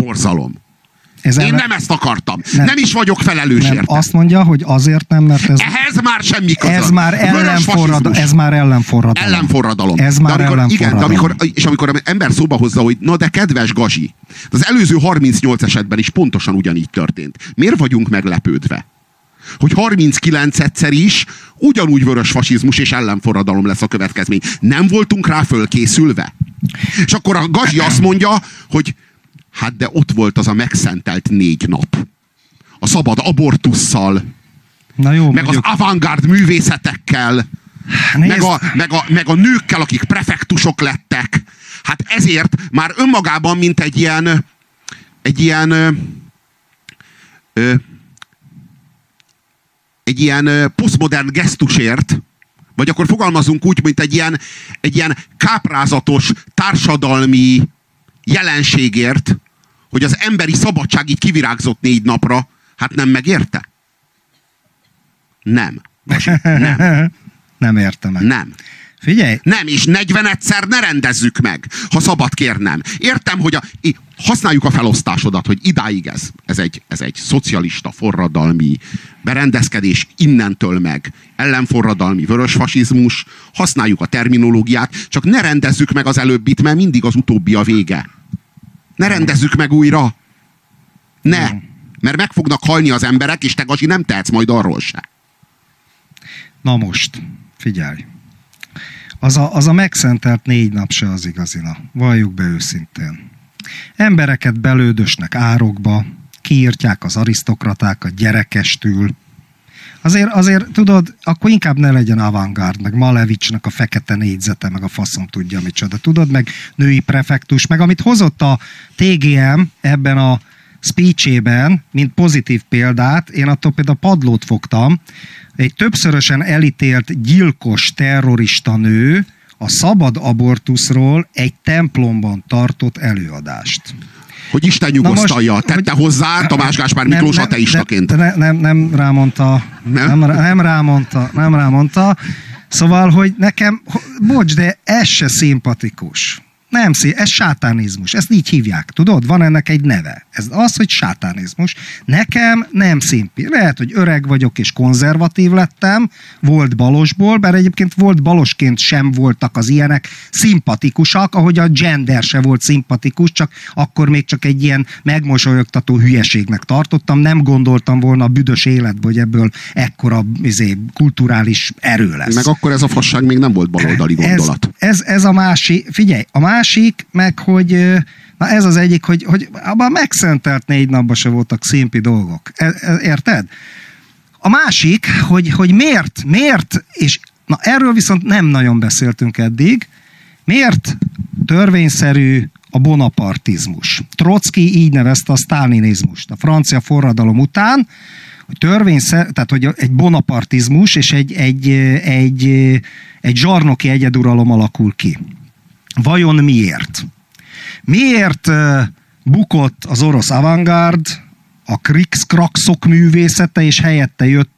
Speaker 1: Én nem ezt akartam. Nem is vagyok felelős érte.
Speaker 2: Azt mondja, hogy azért nem, mert ez...
Speaker 1: Ehhez már semmi köze.
Speaker 2: Ez már ellenforradalom.
Speaker 1: Ellenforradalom.
Speaker 2: Ez már ellenforradalom.
Speaker 1: Igen, amikor az ember szóba hozza, hogy na de kedves Gazi, az előző 38 esetben is pontosan ugyanígy történt. Miért vagyunk meglepődve? Hogy 39-szer is ugyanúgy vörös fasizmus és ellenforradalom lesz a következmény. Nem voltunk rá fölkészülve. És akkor a Gazi azt mondja, hogy hát de ott volt az a megszentelt 4 nap. A szabad abortusszal,
Speaker 2: na jó,
Speaker 1: meg az avantgárd művészetekkel, meg a nőkkel, akik prefektusok lettek. Hát ezért már önmagában, mint egy ilyen posztmodern gesztusért, vagy akkor fogalmazunk úgy, mint egy ilyen káprázatos társadalmi jelenségért, hogy az emberi szabadság így kivirágzott 4 napra, hát nem megérte? Nem. Nem.
Speaker 2: Nem értem meg.
Speaker 1: Nem.
Speaker 2: Figyelj!
Speaker 1: Nem, és 40-szer ne rendezzük meg, ha szabad kérnem. Értem, hogy használjuk a felosztásodat, hogy idáig ez egy szocialista forradalmi berendezkedés, innentől meg ellenforradalmi vörösfasizmus, használjuk a terminológiát, csak ne rendezzük meg az előbbit, mert mindig az utóbbi a vége. Ne rendezzük meg újra. Ne. Mert meg fognak halni az emberek, és te, Gazi, nem tehetsz majd arról se.
Speaker 2: Na most, figyelj. Az a megszentelt 4 nap se az igazina. Valljuk be őszintén. Embereket belődösnek árokba, kiírtják az arisztokratákat gyerekestül. Azért tudod, akkor inkább ne legyen avantgárd, meg Malevicsnak a fekete négyzete, meg a faszom tudja micsoda. Tudod, meg női prefektus, meg amit hozott a TGM ebben a speechében, mint pozitív példát, én attól például padlót fogtam, egy többszörösen elítélt gyilkos terrorista nő a szabad abortuszról egy templomban tartott előadást.
Speaker 1: Hogy Isten nyugosztalja, tette hozzá Tamás Gáspár Miklós ateistaként.
Speaker 2: Nem rámondta. Nem rámondta. Szóval, hogy nekem, bocs, de ez se szimpatikus. Nem, ez sátánizmus. Ezt így hívják, tudod? Van ennek egy neve. Ez az, hogy sátánizmus. Nekem nem szimpi. Lehet, hogy öreg vagyok és konzervatív lettem, volt balosból, bár egyébként volt balosként sem voltak az ilyenek szimpatikusak, ahogy a gender se volt szimpatikus, csak akkor még csak egy ilyen megmosolyogtató hülyeségnek tartottam. Nem gondoltam volna a büdös életbe, hogy ebből ekkora kulturális erő lesz.
Speaker 1: Meg akkor ez a fasság még nem volt baloldali gondolat.
Speaker 2: Ez a másik, figyelj, a másik, meg hogy, na ez az egyik, hogy abban megszentelt 4 napban se voltak szimpi dolgok. Érted? A másik, hogy miért, és na erről viszont nem nagyon beszéltünk eddig, miért törvényszerű a bonapartizmus. Trotzki így nevezte a sztálinizmust. A francia forradalom után, hogy tehát hogy egy bonapartizmus és egy zsarnoki egyeduralom alakul ki. Vajon miért? Miért bukott az orosz avantgárd, a krikszkrakszok művészete, és helyette jött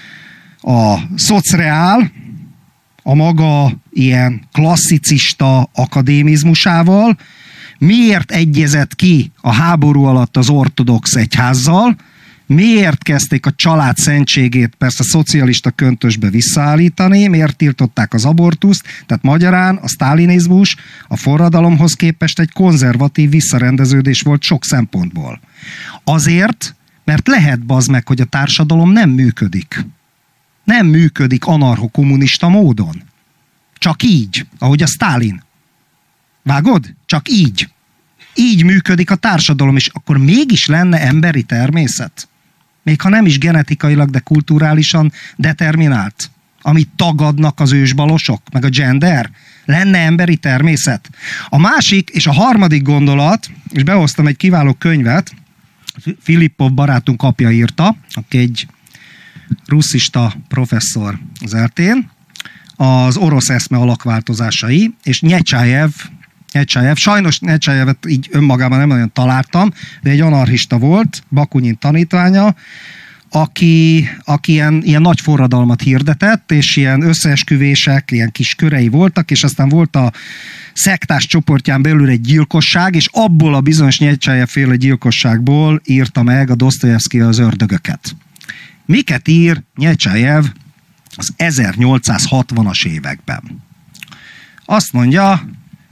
Speaker 2: a szocreál, a maga ilyen klasszicista akadémizmusával? miért egyezett ki a háború alatt az ortodox egyházzal, miért kezdték a család szentségét persze szocialista köntösbe visszaállítani, miért tiltották az abortuszt, tehát magyarán a sztálinizmus a forradalomhoz képest egy konzervatív visszarendeződés volt sok szempontból. Azért, mert lehet bazd meg, hogy a társadalom nem működik. Nem működik anarcho-kommunista módon. Csak így, ahogy a Sztálin. Vágod? Csak így. Így működik a társadalom, és akkor mégis lenne emberi természet. Még ha nem is genetikailag, de kulturálisan determinált. Amit tagadnak az ősbalosok, meg a gender. Lenne emberi természet. A másik és a harmadik gondolat, és behoztam egy kiváló könyvet, Filippov barátunk apja írta, aki egy russzista professzor az ELTE-n, az orosz eszme alakváltozásai, és Nyecsájev, sajnos Nyecsájevet így önmagában nem nagyon találtam, de egy anarchista volt, Bakunin tanítványa, aki ilyen nagy forradalmat hirdetett, és ilyen összeesküvések, ilyen kis körei voltak, és aztán volt a szektás csoportján belül egy gyilkosság, és abból a bizonyos Nyecsájev féle gyilkosságból írta meg a Dosztojevszkij az ördögöket. Miket ír Nyecsájev az 1860-as években? Azt mondja,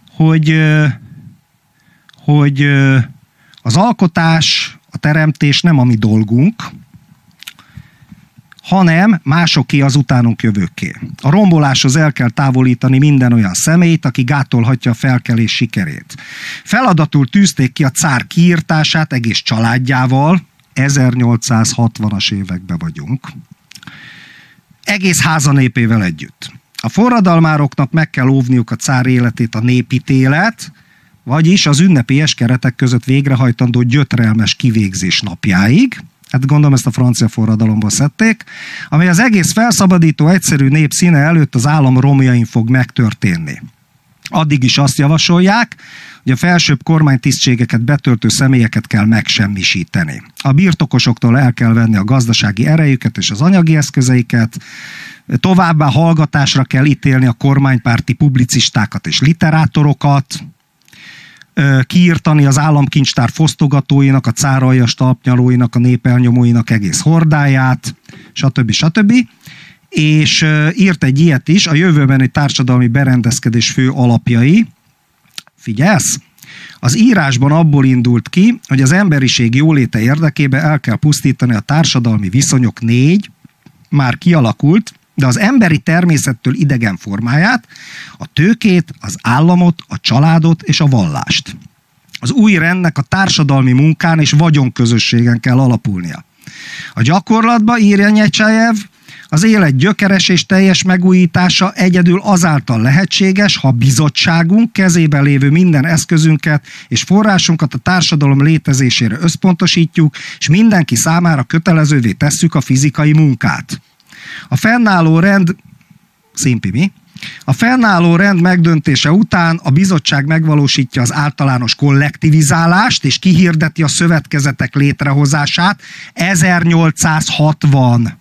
Speaker 2: hogy az alkotás, a teremtés nem a mi dolgunk, hanem másoké az utánunk jövőké. A romboláshoz el kell távolítani minden olyan személyt, aki gátolhatja a felkelés sikerét. Feladatul tűzték ki a cár kiirtását egész családjával, 1860-as években vagyunk, egész házanépével együtt. A forradalmároknak meg kell óvniuk a cár életét a népítélet, vagyis az ünnepélyes keretek között végrehajtandó gyötrelmes kivégzés napjáig, hát gondolom ezt a francia forradalomból szedték, amely az egész felszabadító egyszerű nép színe előtt az állam romjain fog megtörténni. Addig is azt javasolják, hogy a felsőbb kormánytisztségeket betöltő személyeket kell megsemmisíteni. A birtokosoktól el kell venni a gazdasági erejüket és az anyagi eszközeiket, továbbá hallgatásra kell ítélni a kormánypárti publicistákat és literátorokat, kiírtani az államkincstár fosztogatóinak, a cáraljas talpnyalóinak, a népelnyomóinak egész hordáját, stb. És írt egy ilyet is, a jövőbeni társadalmi berendezkedés fő alapjai. Figyelsz? Az írásban abból indult ki, hogy az emberiség jóléte érdekében el kell pusztítani a társadalmi viszonyok 4 már kialakult, de az emberi természettől idegen formáját, a tőkét, az államot, a családot és a vallást. Az új rendnek a társadalmi munkán és vagyonközösségen kell alapulnia. A gyakorlatban, írja Nyecsájev, az élet gyökeres és teljes megújítása egyedül azáltal lehetséges, ha bizottságunk kezében lévő minden eszközünket és forrásunkat a társadalom létezésére összpontosítjuk, és mindenki számára kötelezővé tesszük a fizikai munkát. A fennálló rend, szimpi mi? A fennálló rend megdöntése után a bizottság megvalósítja az általános kollektivizálást és kihirdeti a szövetkezetek létrehozását 1860.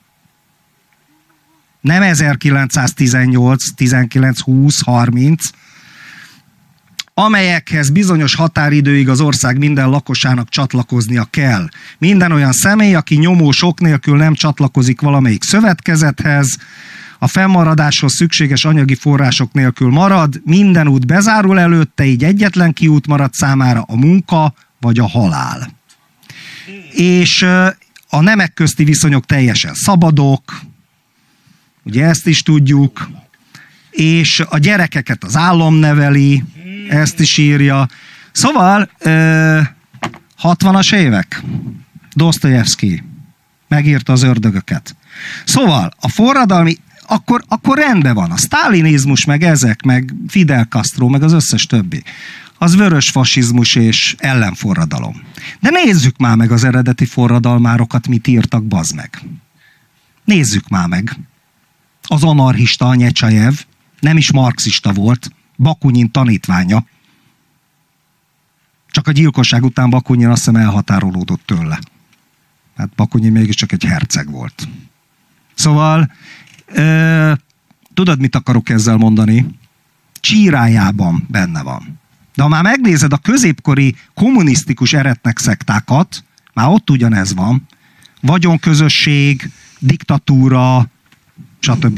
Speaker 2: Nem 1918, 19, 20, 30, amelyekhez bizonyos határidőig az ország minden lakosának csatlakoznia kell. Minden olyan személy, aki nyomós ok nélkül nem csatlakozik valamelyik szövetkezethez, a fennmaradáshoz szükséges anyagi források nélkül marad, minden út bezárul előtte, így egyetlen kiút marad számára a munka vagy a halál. És a nemek közti viszonyok teljesen szabadok, ugye ezt is tudjuk, és a gyerekeket az állam neveli, ezt is írja. Szóval 60-as évek, Dosztojevszkij megírta az ördögöket. Szóval a forradalmi, akkor rendben van. A sztálinizmus, meg ezek, meg Fidel Castro, meg az összes többi. Az vörös fasizmus és ellenforradalom. De nézzük már meg az eredeti forradalmárokat, mit írtak, bazd meg. Nézzük már meg. Az anarchista Nyecsájev nem is marxista volt, Bakunin tanítványa. Csak a gyilkosság után Bakunin azt hiszem elhatárolódott tőle. Hát Bakunin mégiscsak egy herceg volt. Szóval, tudod, mit akarok ezzel mondani? Csírájában benne van. De ha már megnézed a középkori kommunisztikus eretnek szektákat, már ott ugyanez van. Vagyonközösség, diktatúra, stb.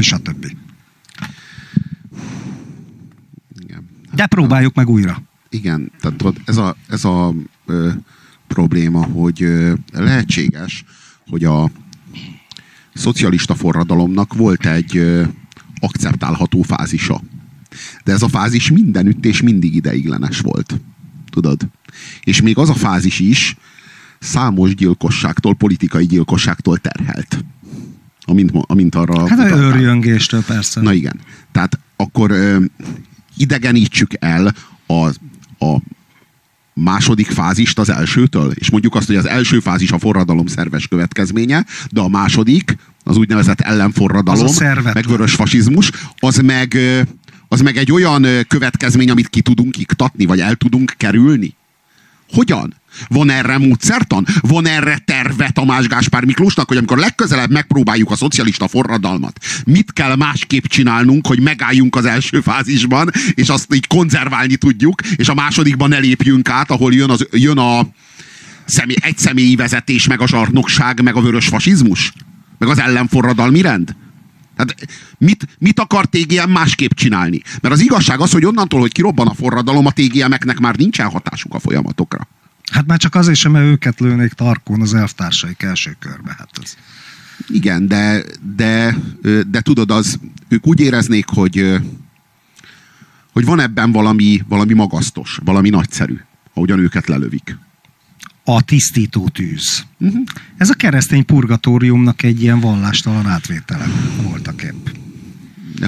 Speaker 1: Igen.
Speaker 2: De próbáljuk meg újra.
Speaker 1: Igen, tehát tudod, ez a probléma, hogy lehetséges, hogy a szocialista forradalomnak volt egy akceptálható fázisa. De ez a fázis mindenütt és mindig ideiglenes volt. Tudod? És még az a fázis is számos gyilkosságtól, politikai gyilkosságtól terhelt. Amint arra...
Speaker 2: Hát a őrjöngéstől persze.
Speaker 1: Na igen. Tehát akkor idegenítsük el a második fázist az elsőtől, és mondjuk azt, hogy az első fázis a forradalom szerves következménye, de a második, az úgynevezett ellenforradalom, meg vörös fasizmus, az meg egy olyan következmény, amit ki tudunk iktatni, vagy el tudunk kerülni. Hogyan? Van erre módszertan? Van erre terve Tamás Gáspár Miklósnak, hogy amikor legközelebb megpróbáljuk a szocialista forradalmat, mit kell másképp csinálnunk, hogy megálljunk az első fázisban, és azt így konzerválni tudjuk, és a másodikban ne lépjünk át, ahol jön a egyszemélyi vezetés, meg a zsarnokság, meg a vörös fasizmus, meg az ellenforradalmi rend? Hát mit akar TGM másképp csinálni? Mert az igazság az, hogy onnantól, hogy kirobban a forradalom, a TGM-eknek már nincsen hatásuk a folyamatokra.
Speaker 2: Hát már csak azért sem, mert őket lőnék tarkón az elvtársaik első körbe. Hát az...
Speaker 1: Igen, de tudod, ők úgy éreznék, hogy van ebben valami magasztos, valami nagyszerű, ahogyan őket lelövik.
Speaker 2: A tisztító tűz. Ez a keresztény purgatóriumnak egy ilyen vallástalan átvétele voltak épp.
Speaker 1: De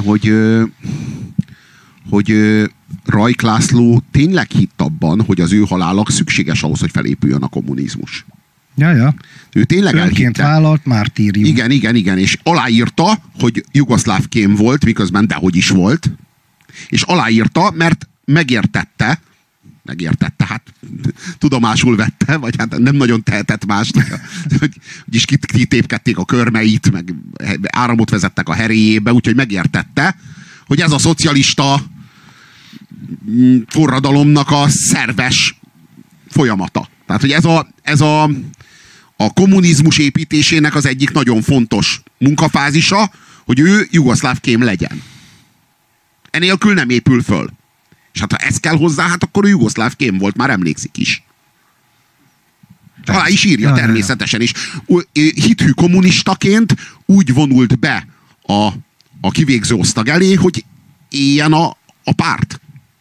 Speaker 1: hogy Rajk László tényleg hitt abban, hogy az ő halálak szükséges ahhoz, hogy felépüljön a kommunizmus.
Speaker 2: Ja.
Speaker 1: Ő tényleg
Speaker 2: önként vállalt mártírium.
Speaker 1: Igen, és aláírta, hogy jugoszláv kém volt, miközben dehogy is volt, és aláírta, mert megértette, hát tudomásul vette, vagy hát nem nagyon tehetett más, hogy is kitépkedték a körmeit, meg áramot vezettek a heréjébe, úgyhogy megértette, hogy ez a szocialista forradalomnak a szerves folyamata. Tehát, hogy ez a kommunizmus építésének az egyik nagyon fontos munkafázisa, hogy ő jugoszláv kém legyen. Enélkül nem épül föl. És hát ha ez kell hozzá, hát akkor ő jugoszláv kém volt, már emlékszik is. Alá is írja természetesen is. Hithű kommunistaként úgy vonult be a kivégző osztag elé, hogy éljen a párt.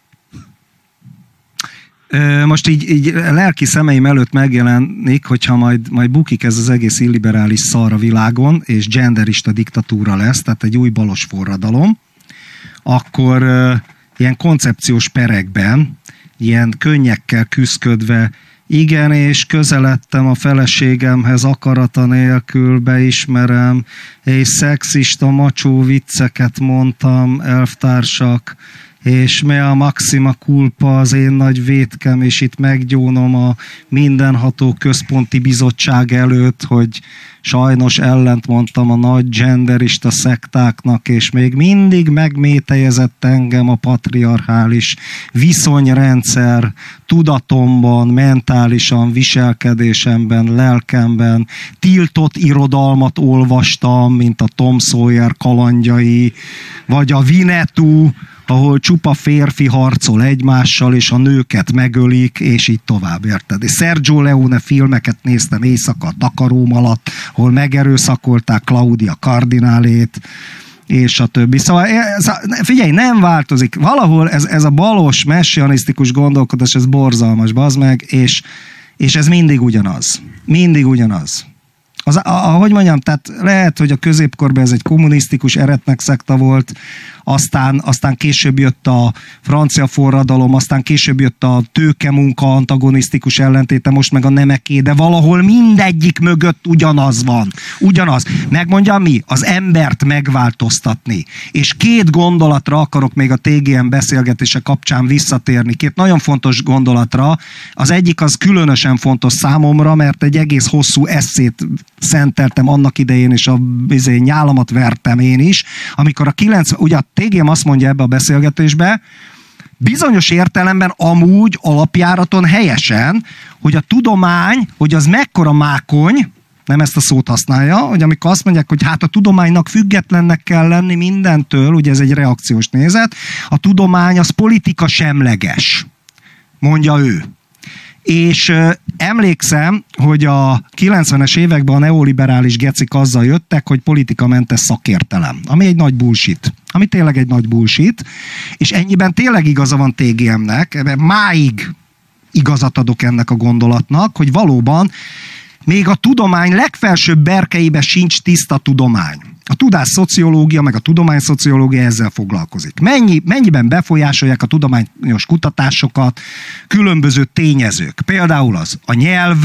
Speaker 2: Most így lelki szemeim előtt megjelenik, hogyha majd bukik ez az egész illiberális szar a világon, és genderista diktatúra lesz, tehát egy új balos forradalom, akkor ilyen koncepciós perekben, ilyen könnyekkel küszködve, igen, és közeledtem a feleségemhez akarata nélkül, beismerem, és szexista macsó vicceket mondtam, elvtársak, és mea maxima culpa az én nagy vétkem, és itt meggyónom a mindenható központi bizottság előtt, hogy sajnos ellent mondtam a nagy genderista szektáknak, és még mindig megmétejezett engem a patriarchális viszonyrendszer tudatomban, mentálisan, viselkedésemben, lelkemben. Tiltott irodalmat olvastam, mint a Tom Sawyer kalandjai, vagy a Winnetou, ahol csupa férfi harcol egymással, és a nőket megölik, és így tovább, érted? És Sergio Leone filmeket néztem éjszaka a takaróm alatt, ahol megerőszakolták Claudia Cardinálét, és a többi. Szóval figyelj, nem változik. Valahol ez a balos, messianisztikus gondolkodás, ez borzalmas, bazd meg, és ez mindig ugyanaz. Mindig ugyanaz. Ahogy mondjam, tehát lehet, hogy a középkorban ez egy kommunisztikus eretnek szekta volt, aztán később jött a francia forradalom, aztán később jött a tőkemunka antagonisztikus ellentéte, most meg a nemeké, de valahol mindegyik mögött ugyanaz van. Ugyanaz. Megmondjam mi? Az embert megváltoztatni. És két gondolatra akarok még a TGM beszélgetése kapcsán visszatérni. Két nagyon fontos gondolatra. Az egyik az különösen fontos számomra, mert egy egész hosszú esszét szenteltem annak idején, és a nyálamat vertem én is, amikor ugye a TGM azt mondja ebbe a beszélgetésbe, bizonyos értelemben amúgy alapjáraton helyesen, hogy a tudomány, hogy az mekkora mákony, nem ezt a szót használja, hogy amikor azt mondják, hogy hát a tudománynak függetlennek kell lenni mindentől, ugye ez egy reakciós nézet, a tudomány az politika semleges, mondja ő. És emlékszem, hogy a 90-es években a neoliberális gecik azzal jöttek, hogy politikamentes szakértelem, ami egy nagy bullshit. Ami tényleg egy nagy bullshit, és ennyiben tényleg igaza van TGM-nek, máig igazat adok ennek a gondolatnak, hogy valóban még a tudomány legfelsőbb berkeibe sincs tiszta tudomány. A tudásszociológia, meg a tudományszociológia ezzel foglalkozik. Mennyiben befolyásolják a tudományos kutatásokat különböző tényezők. Például az a nyelv,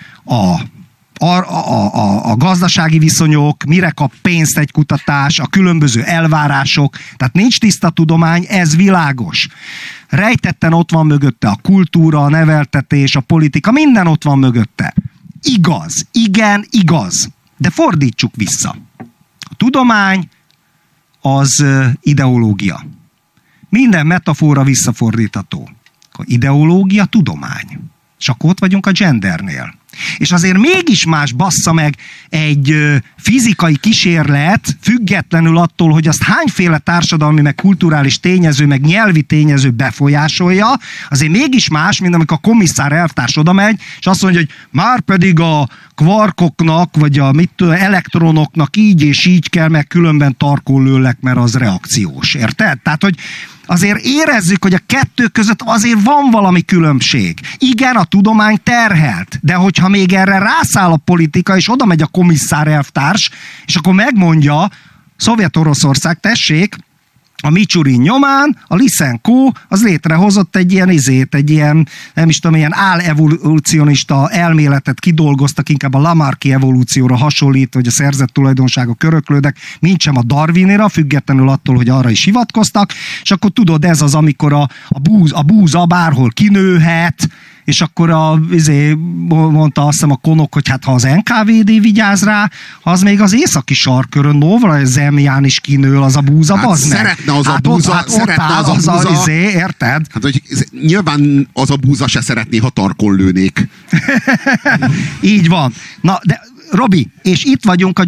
Speaker 2: a gazdasági viszonyok, mire kap pénzt egy kutatás, a különböző elvárások. Tehát nincs tiszta tudomány, ez világos. Rejtetten ott van mögötte a kultúra, a neveltetés, a politika, minden ott van mögötte. Igaz, igen, igaz. De fordítsuk vissza. A tudomány az ideológia. Minden metafora visszafordítható. A ideológia tudomány. És akkor ott vagyunk a gendernél. És azért mégis más, bassza meg, egy fizikai kísérlet, függetlenül attól, hogy azt hányféle társadalmi, meg kulturális tényező, meg nyelvi tényező befolyásolja, azért mégis más, mint amikor a komisszár elvtárs oda megy, és azt mondja, hogy már pedig a kvarkoknak, vagy a elektronoknak így és így kell, meg különben tarkon lőlek, mert az reakciós. Érted? Tehát, hogy azért érezzük, hogy a kettő között azért van valami különbség. Igen, a tudomány terhelt, de hogyha még erre rászáll a politika, és oda megy a komisszár elvtárs, és akkor megmondja, Szovjet-Oroszország, tessék, a Micsurin nyomán a Lysenko az létrehozott egy ilyen, nem is tudom, ilyen álevolucionista elméletet kidolgoztak, inkább a Lamarcki evolúcióra hasonlít, hogy a szerzett tulajdonságok öröklődnek, mintsem a Darwinira, függetlenül attól, hogy arra is hivatkoztak, és akkor tudod, ez az, amikor a búza bárhol kinőhet, és akkor mondta azt hiszem a Konok, hogy hát ha az NKVD vigyáz rá, az még az északi sarkörön Novra Zemján is kinől az a búza,
Speaker 1: hát
Speaker 2: bazd meg.
Speaker 1: Szeretne az a búza, szeretne az a búza.
Speaker 2: Érted?
Speaker 1: Hát, hogy nyilván az a búza se szeretné, ha tarkon lőnék.
Speaker 2: Így van. Na, de Robi, és itt vagyunk a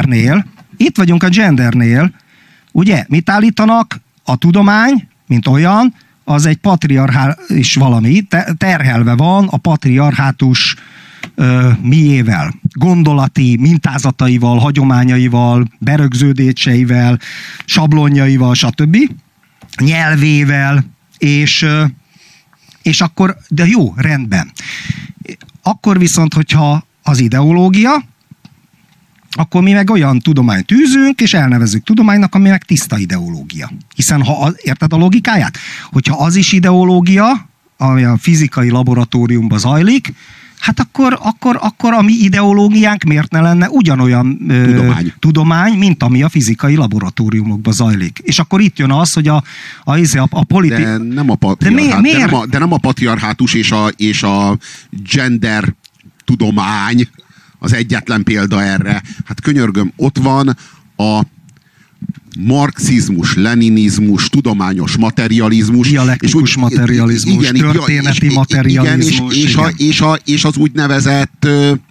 Speaker 2: gendernél, ugye, mit állítanak? A tudomány, mint olyan, az egy patriarchális valami, terhelve van a patriarchátus miével, gondolati mintázataival, hagyományaival, berögződéseivel, sablonjaival, stb. Nyelvével, és akkor, de jó, rendben. Akkor viszont, hogyha az ideológia, akkor mi meg olyan tudományt űzünk, és elnevezzük tudománynak, ami meg tiszta ideológia. Hiszen, érted a logikáját? Hogyha az is ideológia, ami a fizikai laboratóriumban zajlik, hát akkor a mi ideológiánk miért ne lenne ugyanolyan tudomány, mint ami a fizikai laboratóriumokban zajlik. És akkor itt jön az, hogy a politika...
Speaker 1: De nem a patriarchát, de nem a patriarchátus és a gender tudomány az egyetlen példa erre. Hát könyörgöm, ott van a marxizmus, leninizmus, tudományos materializmus.
Speaker 2: Dialektikus materializmus, igen, történeti materializmus.
Speaker 1: És az úgynevezett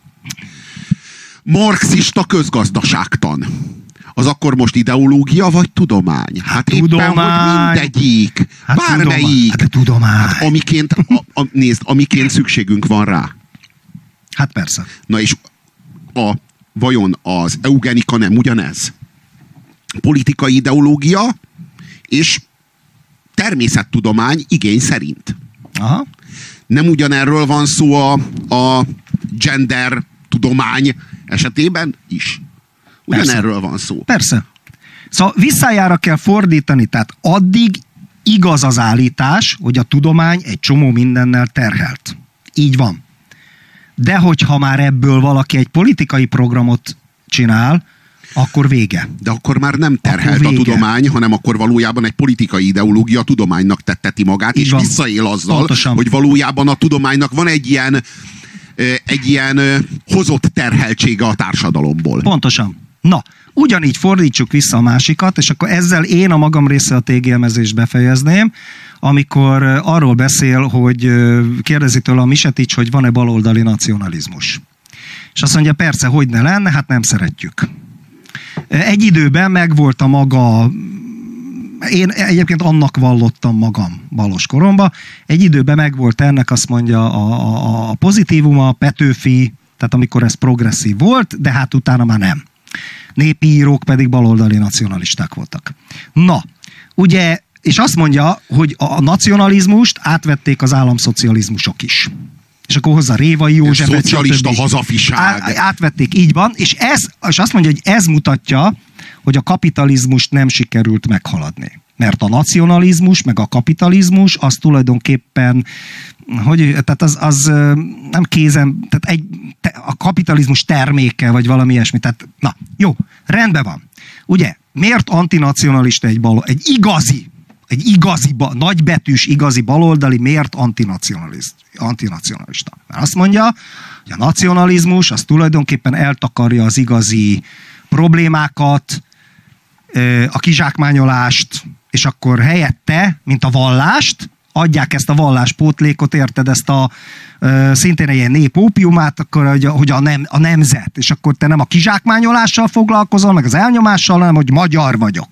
Speaker 1: marxista közgazdaságtan. Az akkor most ideológia vagy tudomány? Hát tudomány. Éppen, hogy mindegyik. Bármelyik.
Speaker 2: Tudomány.
Speaker 1: Hát nézd, amiként szükségünk van rá.
Speaker 2: Hát persze.
Speaker 1: Na és vajon az eugenika nem ugyanez? Politikai ideológia és természettudomány igény szerint.
Speaker 2: Aha.
Speaker 1: Nem ugyanerről van szó a gender tudomány esetében is? Ugyanerről van szó.
Speaker 2: Persze. Szóval visszájára kell fordítani, tehát addig igaz az állítás, hogy a tudomány egy csomó mindennel terhelt. Így van. De hogyha már ebből valaki egy politikai programot csinál, akkor vége.
Speaker 1: De akkor már nem terhelt a tudomány, hanem akkor valójában egy politikai ideológia tudománynak tetteti magát, így és van. Visszaél azzal, pontosan. Hogy valójában a tudománynak van egy ilyen hozott terheltsége a társadalomból.
Speaker 2: Pontosan. Na, ugyanígy fordítsuk vissza a másikat, és akkor ezzel én a magam része a TGM-ezést befejezném, amikor arról beszél, hogy kérdezi tőle a Misetics, hogy van-e baloldali nacionalizmus. És azt mondja, persze, hogy ne lenne, hát nem szeretjük. Egy időben megvolt a maga, én egyébként annak vallottam magam balos koromban, egy időben megvolt ennek, azt mondja, a pozitívuma, Petőfi, tehát amikor ez progresszív volt, de hát utána már nem. Népi írók pedig baloldali nacionalisták voltak. Na, ugye, és azt mondja, hogy a nacionalizmust átvették az államszocializmusok is. És akkor hozzá Révai Józsefet.
Speaker 1: Szocialista hazafiság.
Speaker 2: Átvették, így van, és azt mondja, hogy ez mutatja, hogy a kapitalizmust nem sikerült meghaladni. Mert a nacionalizmus, meg a kapitalizmus, az tulajdonképpen, tehát az nem kézen, tehát a kapitalizmus terméke, vagy valami ilyesmi. Tehát, na, jó, rendben van. Ugye, miért antinacionalista egy igazi, nagybetűs, igazi baloldali, miért antinacionalista? Mert azt mondja, hogy a nacionalizmus az tulajdonképpen eltakarja az igazi problémákat, a kizsákmányolást, és akkor helyette, mint a vallást, adják ezt a valláspótlékot, érted, ezt a szintén egy ilyen népópiumát, akkor hogy a nemzet, és akkor te nem a kizsákmányolással foglalkozol, meg az elnyomással, hanem hogy magyar vagyok.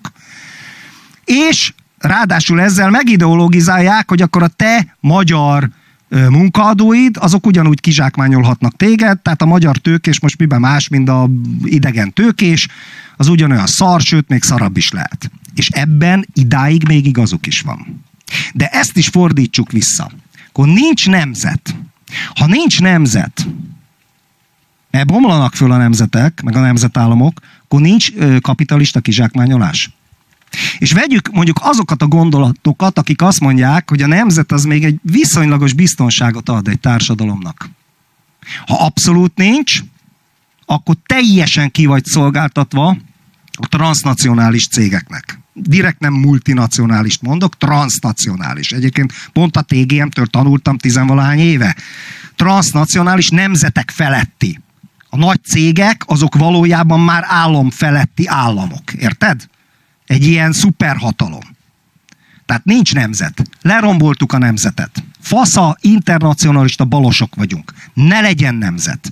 Speaker 2: És ráadásul ezzel megideologizálják, hogy akkor a te magyar munkaadóid, azok ugyanúgy kizsákmányolhatnak téged, tehát a magyar tőkés most miben más, mint a idegen tőkés, az ugyanolyan szar, sőt, még szarabb is lehet. És ebben idáig még igazuk is van. De ezt is fordítsuk vissza. Akkor nincs nemzet. Ha nincs nemzet, mert bomlanak föl a nemzetek, meg a nemzetállamok, akkor nincs kapitalista kizsákmányolás. És vegyük mondjuk azokat a gondolatokat, akik azt mondják, hogy a nemzet az még egy viszonylagos biztonságot ad egy társadalomnak. Ha abszolút nincs, akkor teljesen ki vagy szolgáltatva a transznacionális cégeknek. Direkt nem multinacionálist mondok, transznacionális. Egyébként pont a TGM-től tanultam 10-valahány éve. Transznacionális, nemzetek feletti. A nagy cégek azok valójában már állam feletti államok. Érted? Egy ilyen szuperhatalom. Tehát nincs nemzet. Leromboltuk a nemzetet. Fasza, internacionalista balosok vagyunk. Ne legyen nemzet.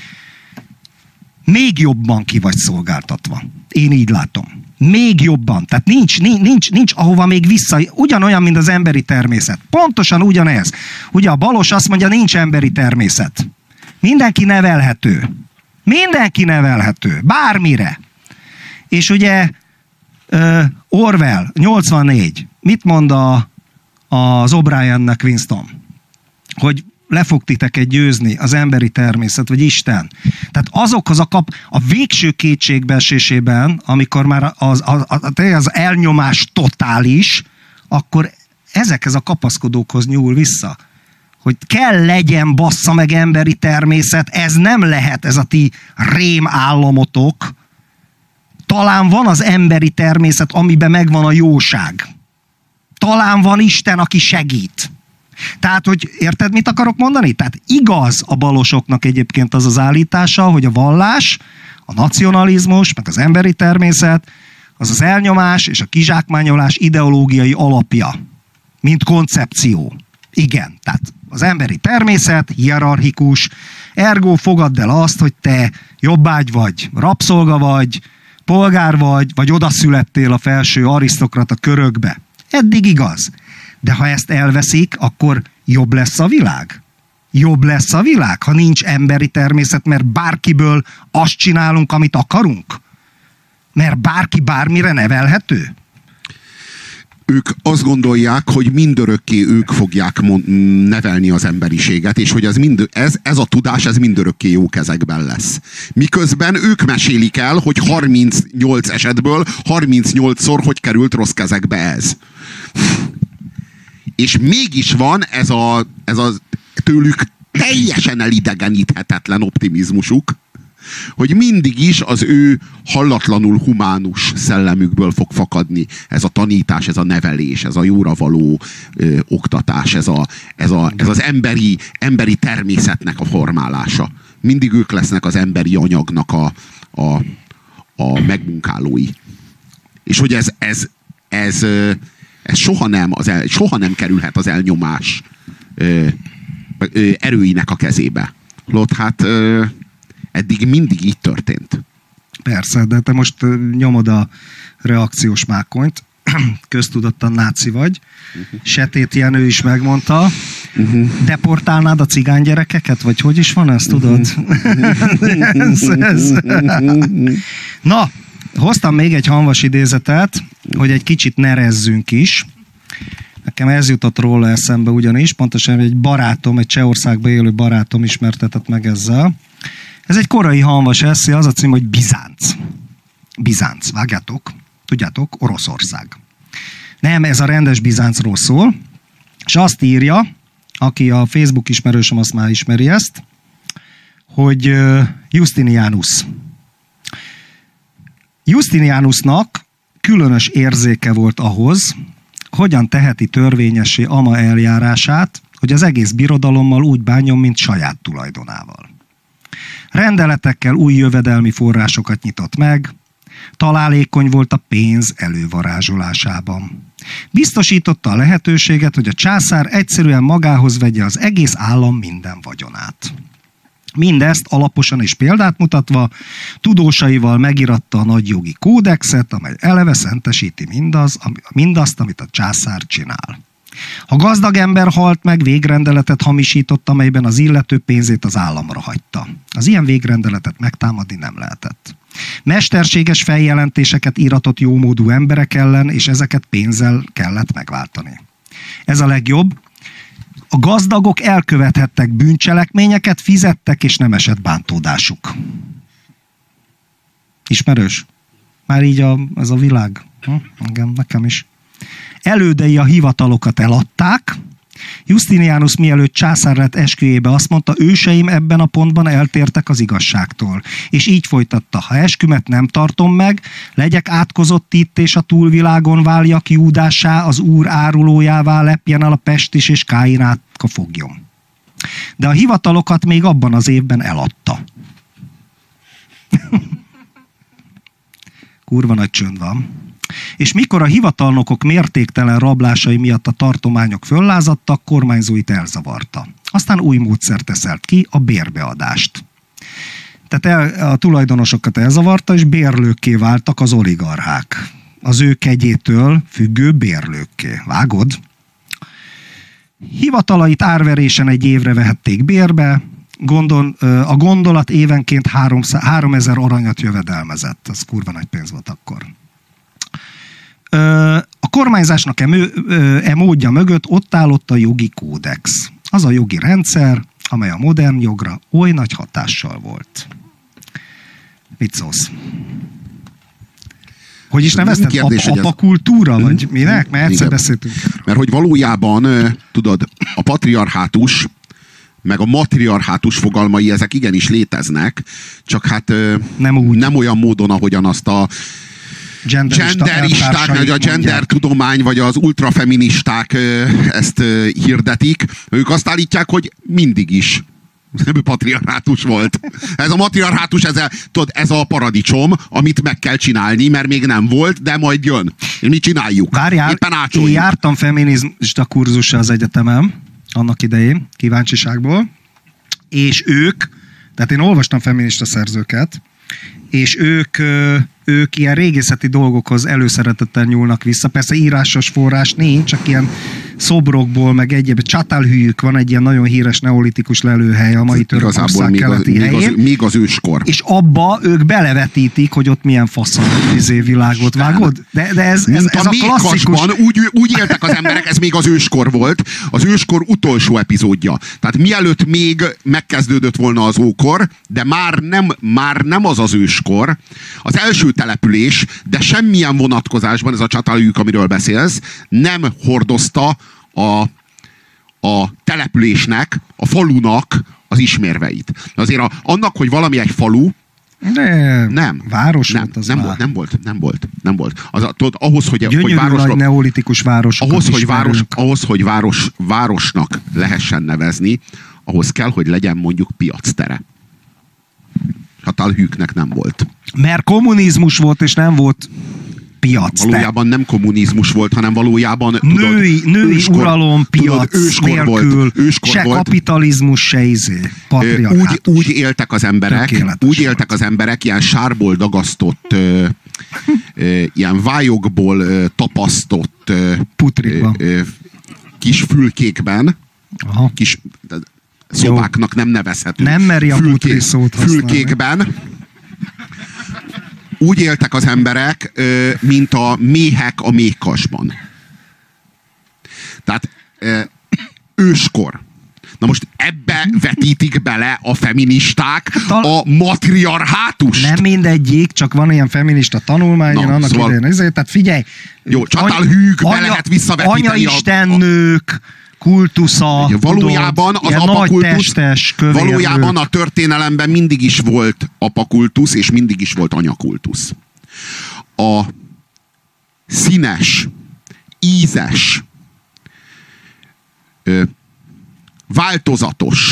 Speaker 2: Még jobban ki vagy szolgáltatva. Én így látom. Még jobban. Tehát nincs ahova még vissza. Ugyanolyan, mint az emberi természet. Pontosan ugyanez. Ugye a balos azt mondja, nincs emberi természet. Mindenki nevelhető. Mindenki nevelhető. Bármire. És ugye Orwell, 84. Mit mond az O'Briennek Winston? Hogy le fog titeket győzni az emberi természet, vagy Isten. Tehát azokhoz a végső kétségbeesésében, amikor már az elnyomás totális, akkor ezekhez a kapaszkodókhoz nyúl vissza. Hogy kell legyen bassza meg emberi természet, ez nem lehet, ez a ti rém államotok. Talán van az emberi természet, amiben megvan a jóság. Talán van Isten, aki segít. Tehát, hogy érted, mit akarok mondani? Tehát igaz a balosoknak egyébként az az állítása, hogy a vallás, a nacionalizmus, meg az emberi természet, az az elnyomás és a kizsákmányolás ideológiai alapja, mint koncepció. Igen, tehát az emberi természet hierarchikus, ergo fogadd el azt, hogy te jobbágy vagy, rabszolga vagy, polgár vagy odaszülettél a felső arisztokrata körökbe. Eddig igaz. De ha ezt elveszik, akkor jobb lesz a világ? Jobb lesz a világ, ha nincs emberi természet, mert bárkiből azt csinálunk, amit akarunk? Mert bárki bármire nevelhető?
Speaker 1: Ők azt gondolják, hogy mindörökké ők fogják nevelni az emberiséget, és hogy ez a tudás, ez mindörökké jó kezekben lesz. Miközben ők mesélik el, hogy 38 esetből 38-szor hogy került rossz kezekbe ez. És mégis van ez a tőlük teljesen elidegeníthetetlen optimizmusuk, hogy mindig is az ő hallatlanul humánus szellemükből fog fakadni ez a tanítás, ez a nevelés, ez a jóra való oktatás, ez az emberi természetnek a formálása. Mindig ők lesznek az emberi anyagnak a megmunkálói. És hogy ez soha nem kerülhet az elnyomás erőinek a kezébe. Holott hát eddig mindig így történt.
Speaker 2: Persze, de te most nyomod a reakciós mákonyt, köztudottan náci vagy. Setét Jenő is megmondta. Deportálnád a cigány gyerekeket? Vagy hogy is van ez, tudod? ez. Na, hoztam még egy Hamvas idézetet, hogy egy kicsit nerezzünk is. Nekem ez jutott róla eszembe ugyanis, pontosan egy barátom, egy Csehországban élő barátom ismertetett meg ezzel. Ez egy korai Hamvas esszé, az a cím, hogy Bizánc. Bizánc, vágjátok? Tudjátok, Oroszország. Nem, ez a rendes Bizáncról szól, és azt írja, aki a Facebook ismerősöm, azt már ismeri ezt, hogy Justinianus. Justinianusnak különös érzéke volt ahhoz, hogyan teheti törvényessé ama eljárását, hogy az egész birodalommal úgy bánjon, mint saját tulajdonával. Rendeletekkel új jövedelmi forrásokat nyitott meg, találékony volt a pénz elővarázsolásában. Biztosította a lehetőséget, hogy a császár egyszerűen magához vegye az egész állam minden vagyonát. Mindezt alaposan és példát mutatva, tudósaival megiratta a nagyjogi kódexet, amely eleve szentesíti mindazt, amit a császár csinál. A gazdag ember halt meg, végrendeletet hamisított, amelyben az illető pénzét az államra hagyta. Az ilyen végrendeletet megtámadni nem lehetett. Mesterséges feljelentéseket íratott jómódú emberek ellen, és ezeket pénzzel kellett megváltani. Ez a legjobb. A gazdagok elkövethettek bűncselekményeket, fizettek, és nem esett bántódásuk. Ismerős? Már így ez a világ. Igen, nekem is. Elődei a hivatalokat eladták. Justinianus mielőtt császár lett esküjébe azt mondta, őseim ebben a pontban eltértek az igazságtól. És így folytatta, ha eskümet nem tartom meg, legyek átkozott itt, és a túlvilágon váljak Júdássá, az úr árulójává, lepjen el a Pest is, és Káinátka fogjon. De a hivatalokat még abban az évben eladta. Kurva nagy csönd van. És mikor a hivatalnokok mértéktelen rablásai miatt a tartományok föllázadtak, kormányzóit elzavarta. Aztán új módszert teszelt ki, a bérbeadást. Tehát a tulajdonosokat elzavarta, és bérlőkké váltak az oligarchák. Az ő kegyétől függő bérlőkké. Vágod? Hivatalait árverésen egy évre vehették bérbe, a gondolat évenként 3000 aranyat jövedelmezett. Ez kurva nagy pénz volt akkor. A kormányzásnak módja mögött ott állott a jogi kódex. Az a jogi rendszer, amely a modern jogra oly nagy hatással volt. Mit szólsz? Hogy is nevezted? Apakultúra? Vagy minek? Mert egyszer beszéltünk.
Speaker 1: Mert hogy valójában, tudod, a patriarhátus meg a matriarhátus fogalmai, ezek igenis léteznek, csak hát nem olyan módon, ahogyan azt a genderisták, vagy a gender tudomány, vagy az ultrafeministák ezt hirdetik. Ők azt állítják, hogy mindig is patriarhátus volt. Ez a matriarhátus, ez a paradicsom, amit meg kell csinálni, mert még nem volt, de majd jön. És mi csináljuk?
Speaker 2: Várjál, én jártam feminista kurzusra az egyetemen, annak idején, kíváncsiságból, és ők, tehát én olvastam feminista szerzőket, és ők ilyen régészeti dolgokhoz előszeretettel nyúlnak vissza. Persze írásos forrás nincs, csak ilyen szobrokból, meg egyéb. Csatálhülyük van egy ilyen nagyon híres neolitikus lelőhely a mai Törökország keleti helyén.
Speaker 1: Még az őskor.
Speaker 2: És abba ők belevetítik, hogy ott milyen fasz a világot, vágod? De ez a klasszikus...
Speaker 1: Úgy éltek az emberek, ez még az őskor volt. Az őskor utolsó epizódja. Tehát mielőtt még megkezdődött volna az ókor, de már nem az őskor. Az első település, de semmilyen vonatkozásban, ez a csatálhülyük, amiről beszélsz, nem hordozta a településnek, a falunak az ismérveit. Azért annak, hogy valami egy falu, nem.
Speaker 2: Város volt az
Speaker 1: nem volt. Ahhoz, hogy
Speaker 2: nagy neolitikus városokat
Speaker 1: ahhoz, hogy városnak lehessen nevezni, ahhoz kell, hogy legyen mondjuk piactere. Csatalhűknek nem volt.
Speaker 2: Mert kommunizmus volt, és nem volt piac.
Speaker 1: Valójában nem kommunizmus volt, hanem valójában
Speaker 2: női uralom, piac nélkül, se
Speaker 1: volt.
Speaker 2: Kapitalizmus, se patriarhátus.
Speaker 1: Úgy éltek az emberek, ilyen sárból dagasztott, ilyen vályokból tapasztott kis fülkékben, kis szobáknak nem nevezhető.
Speaker 2: Nem meri a putri szót használni.
Speaker 1: Fülkékben. Úgy éltek az emberek, mint a méhek a méhkasban. Tehát őskor. Na most ebbe vetítik bele a feministák a matriarhátust.
Speaker 2: Nem mindegyik, csak van ilyen feminista tanulmány, annak szóval, idején. Tehát figyelj.
Speaker 1: Jó, Csatalhűk be lehet visszavetíteni.
Speaker 2: Anyaistennők kultusza,
Speaker 1: valójában az apakultusz, valójában a történelemben mindig is volt apakultusz, és mindig is volt anyakultusz. A színes, ízes, változatos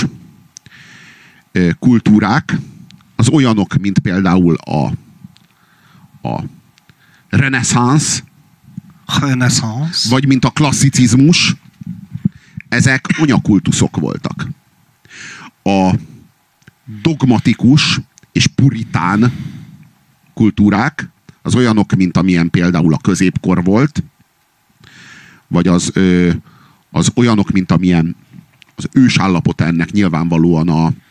Speaker 1: kultúrák az olyanok, mint például a reneszánsz, vagy mint a klasszicizmus, ezek anyakultuszok voltak. A dogmatikus és puritán kultúrák az olyanok, mint amilyen például a középkor volt, vagy az olyanok, mint amilyen az ősállapota ennek nyilvánvalóan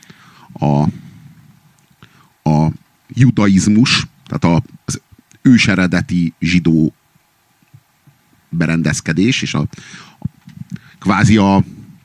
Speaker 1: a judaizmus, tehát az őseredeti zsidó berendezkedés, és kvázi a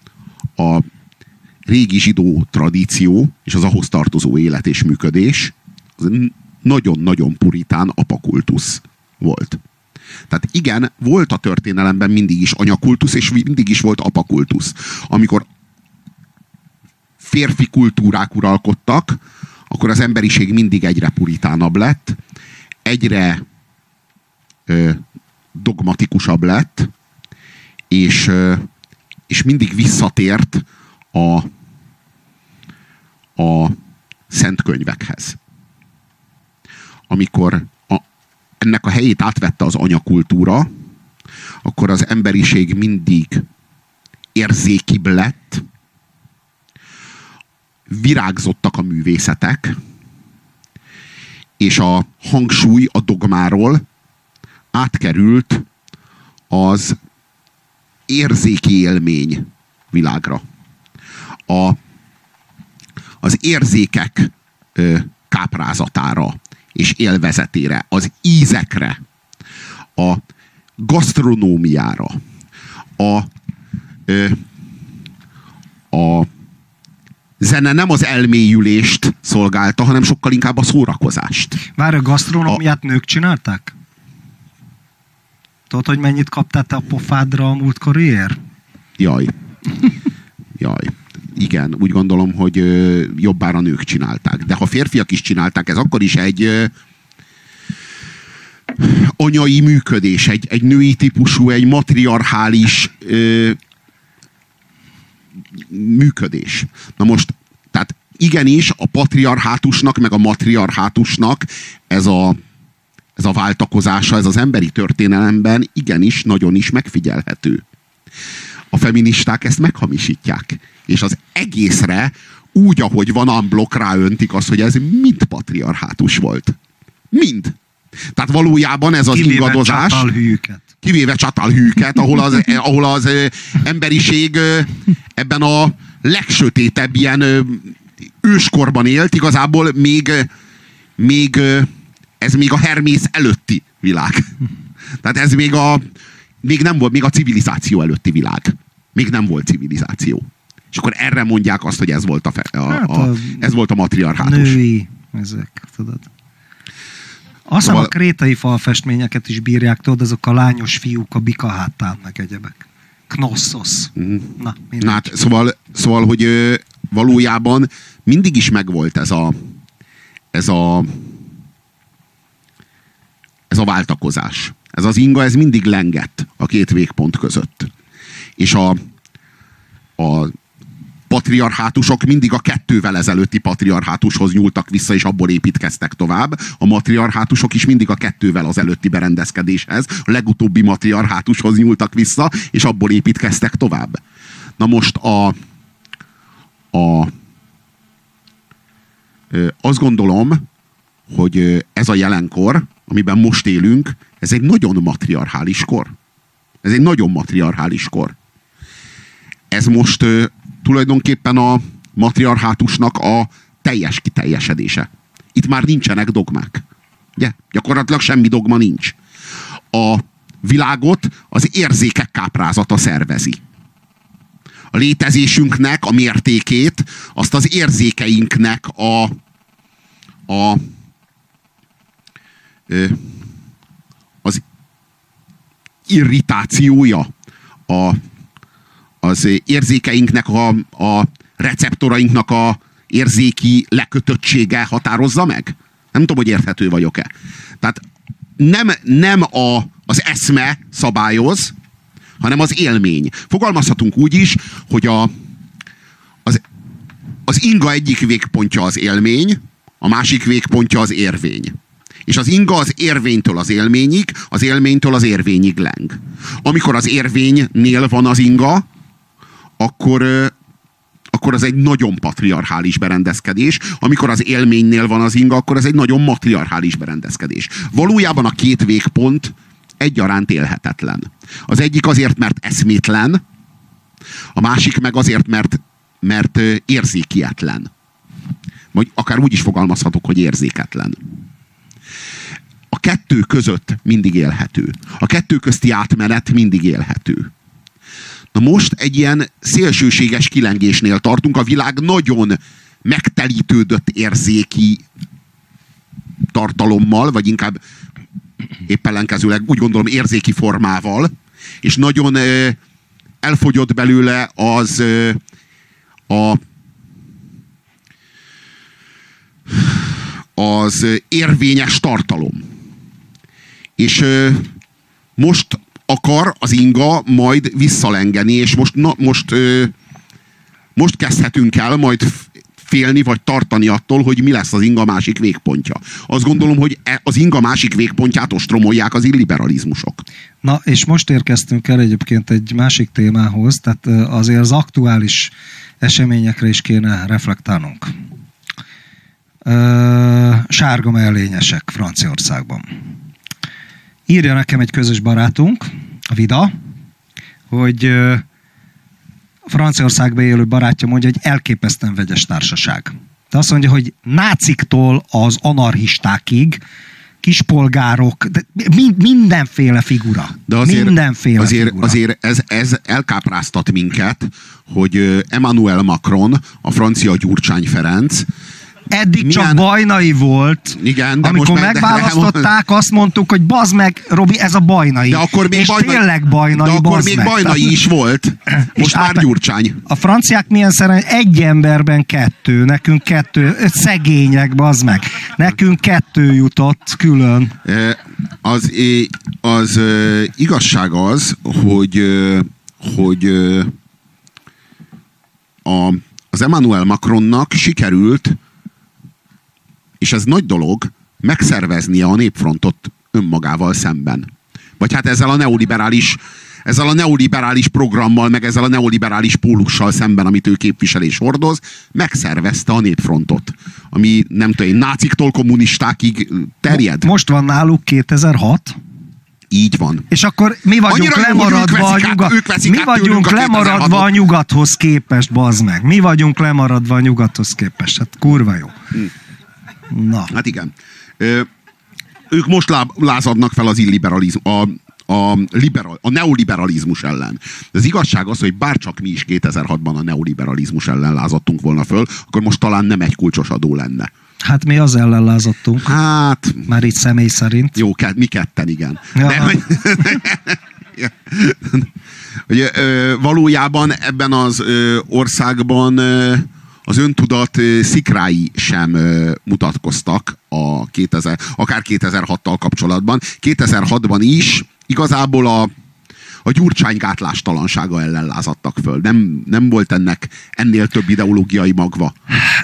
Speaker 1: régi zsidó tradíció, és az ahhoz tartozó élet és működés, az nagyon-nagyon puritán apakultusz volt. Tehát igen, volt a történelemben mindig is anyakultusz, és mindig is volt apakultusz. Amikor férfi kultúrák uralkodtak, akkor az emberiség mindig egyre puritánabb lett, egyre dogmatikusabb lett, és mindig visszatért a szent könyvekhez. Amikor ennek a helyét átvette az anyakultúra, akkor az emberiség mindig érzékibb lett, virágzottak a művészetek, és a hangsúly a dogmáról átkerült az érzéki élmény világra. Az érzékek káprázatára és élvezetére, az ízekre, a gasztronómiára, a zene nem az elmélyülést szolgálta, hanem sokkal inkább a szórakozást.
Speaker 2: Várj, a gasztronómiát nők csinálták? Tudod, hogy mennyit kaptál te a pofádra a múltkoriért?
Speaker 1: Jaj. Igen, úgy gondolom, hogy jobbára nők csinálták. De ha férfiak is csinálták, ez akkor is egy anyai működés, egy női típusú, egy matriarchális működés. Na most, tehát igenis a patriarhátusnak, meg a matriarhátusnak ez a váltakozása, ez az emberi történelemben igenis nagyon is megfigyelhető. A feministák ezt meghamisítják. És az egészre úgy, ahogy van, unblock ráöntik azt, hogy ez mind patriarhátus volt. Mind. Tehát valójában ez az ingadozás... Kivéve Csatalhűket, ahol az emberiség ebben a legsötétebb ilyen őskorban élt, igazából ez még a Hermész előtti világ. Tehát ez még nem volt, még a civilizáció előtti világ. Még nem volt civilizáció. És akkor erre mondják azt, hogy ez volt ez volt a matriarhátus.
Speaker 2: Női ezek, tudod. Azt szóval... a krétai falfestményeket is bírják, tudod, azok a lányos fiúk a bika hátán, meg egyebek. Knossos. Na,
Speaker 1: hát, szóval, hogy valójában mindig is megvolt ez a váltakozás. Ez az inga, ez mindig lengett a két végpont között. És patriarhátusok mindig a 2-vel ezelőtti patriarhátushoz nyúltak vissza, és abból építkeztek tovább. A matriarhátusok is mindig a 2-vel az előtti berendezkedéshez, a legutóbbi matriarhátushoz nyúltak vissza, és abból építkeztek tovább. Na most azt gondolom, hogy ez a jelenkor, amiben most élünk, ez egy nagyon matriarchális kor. Ez egy nagyon matriarchális kor. Ez most tulajdonképpen a matriarhátusnak a teljes kiteljesedése. Itt már nincsenek dogmák. Ugye? Gyakorlatilag semmi dogma nincs. A világot az érzékek káprázata szervezi. A létezésünknek a mértékét, azt az érzékeinknek az irritációja, az érzékeinknek, a receptorainknak a érzéki lekötöttsége határozza meg? Nem tudom, hogy érthető vagyok-e. Tehát nem az eszme szabályoz, hanem az élmény. Fogalmazhatunk úgy is, hogy az inga egyik végpontja az élmény, a másik végpontja az érvény. És az inga az érvénytől az élményig, az élménytől az érvényig leng. Amikor az érvénynél van az inga, akkor az egy nagyon patriarchális berendezkedés. Amikor az élménynél van az inga, akkor ez egy nagyon matriarchális berendezkedés. Valójában a 2 végpont egyaránt élhetetlen. Az egyik azért, mert eszmétlen, a másik meg azért, mert érzékietlen. Vagy akár úgy is fogalmazhatok, hogy érzéketlen. A 2 között mindig élhető. A 2 közti átmenet mindig élhető. Na most egy ilyen szélsőséges kilengésnél tartunk, a világ nagyon megtelítődött érzéki tartalommal, vagy inkább épp ellenkezőleg úgy gondolom érzéki formával, és nagyon elfogyott belőle az érvényes tartalom. És most akar az inga majd visszalengeni, és most kezdhetünk el majd félni, vagy tartani attól, hogy mi lesz az inga másik végpontja. Azt gondolom, hogy az inga másik végpontját ostromolják az illiberalizmusok.
Speaker 2: Na, és most érkeztünk el egyébként egy másik témához, tehát azért az aktuális eseményekre is kéne reflektálnunk. Sárga mellényesek Franciaországban. Írja nekem egy közös barátunk, a Vida, hogy Franciaországban élő barátja mondja, hogy elképesztően vegyes társaság. De azt mondja, hogy náciktól az anarchistákig, kispolgárok, mindenféle figura.
Speaker 1: De azért ez elkápráztat minket, hogy Emmanuel Macron, a francia Gyurcsány Ferenc,
Speaker 2: eddig csak Bajnai volt.
Speaker 1: Igen, de
Speaker 2: amikor megválasztották, azt mondtuk, hogy bazd meg, Robi, ez a Bajnai.
Speaker 1: De akkor még
Speaker 2: és tényleg Bajnai,
Speaker 1: de akkor még Bajnai is volt. Most már Gyurcsány.
Speaker 2: A franciák milyen szerencsé, egy emberben 2, nekünk 2, szegények, bazd meg. Nekünk 2 jutott külön.
Speaker 1: Az igazság az, hogy az Emmanuel Macronnak sikerült, és ez nagy dolog, megszerveznie a népfrontot önmagával szemben. Vagy hát ezzel a neoliberális programmal, meg ezzel a neoliberális pólussal szemben, amit ő képvisel és hordoz, megszervezte a népfrontot. Ami nem tudom, náciktól kommunistákig terjed.
Speaker 2: Most van náluk 2006.
Speaker 1: Így van.
Speaker 2: És akkor mi vagyunk lemaradva a nyugathoz képest, bazd meg. Mi vagyunk lemaradva a nyugathoz képest. Hát kurva jó. Na.
Speaker 1: Hát igen. Ők most lázadnak fel az a neoliberalizmus ellen. De az igazság az, hogy bárcsak mi is 2006-ban a neoliberalizmus ellen lázadtunk volna föl, akkor most talán nem egy kulcsos adó lenne.
Speaker 2: Hát mi az ellen lázadtunk.
Speaker 1: Hát...
Speaker 2: Már itt személy szerint.
Speaker 1: Jó, mi ketten, igen.
Speaker 2: Ja.
Speaker 1: De, valójában ebben az országban az öntudat szikrái sem mutatkoztak akár 2006-tal kapcsolatban. 2006-ban is igazából a Gyurcsány gátlástalansága ellen lázadtak föl. Nem volt ennek ennél több ideológiai magva.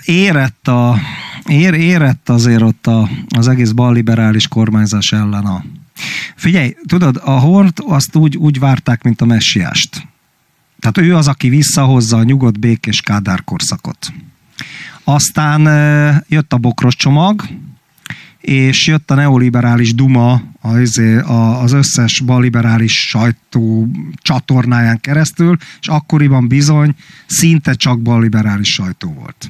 Speaker 2: Érett azért ott az egész balliberális kormányzás ellen Figyelj, tudod, a Horthy azt úgy várták, mint a messiást. Tehát ő az, aki visszahozza a nyugodt, békés Kádár korszakot. Aztán jött a bokros csomag, és jött a neoliberális duma az összes balliberális sajtó csatornáján keresztül, és akkoriban bizony szinte csak balliberális sajtó volt.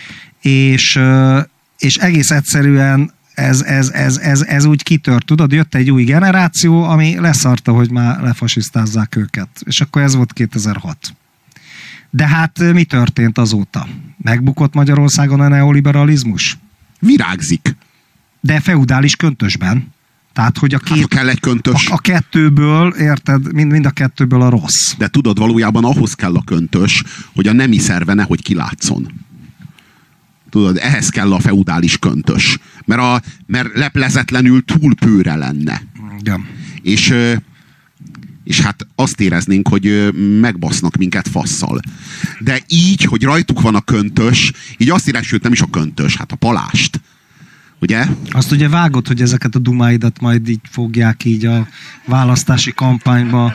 Speaker 2: És egész egyszerűen ez úgy kitört, tudod, jött egy új generáció, ami leszarta, hogy már lefasisztázzák őket. És akkor ez volt 2006. De hát mi történt azóta? Megbukott Magyarországon a neoliberalizmus?
Speaker 1: Virágzik.
Speaker 2: De feudális köntösben. Tehát, hogy
Speaker 1: kell egy köntös.
Speaker 2: A kettőből, érted, mind a kettőből a rossz.
Speaker 1: De tudod, valójában ahhoz kell a köntös, hogy a nemi szerve nehogy kilátszon. Tudod, ehhez kell a feudális köntös. Mert leplezetlenül túl pőre lenne.
Speaker 2: Ja.
Speaker 1: És hát azt éreznénk, hogy megbasznak minket fasszal. De így, hogy rajtuk van a köntös, így azt érezzük, nem is a köntös, hát a palást. Ugye?
Speaker 2: Azt ugye vágod, hogy ezeket a dumáidat majd így fogják így a választási kampányba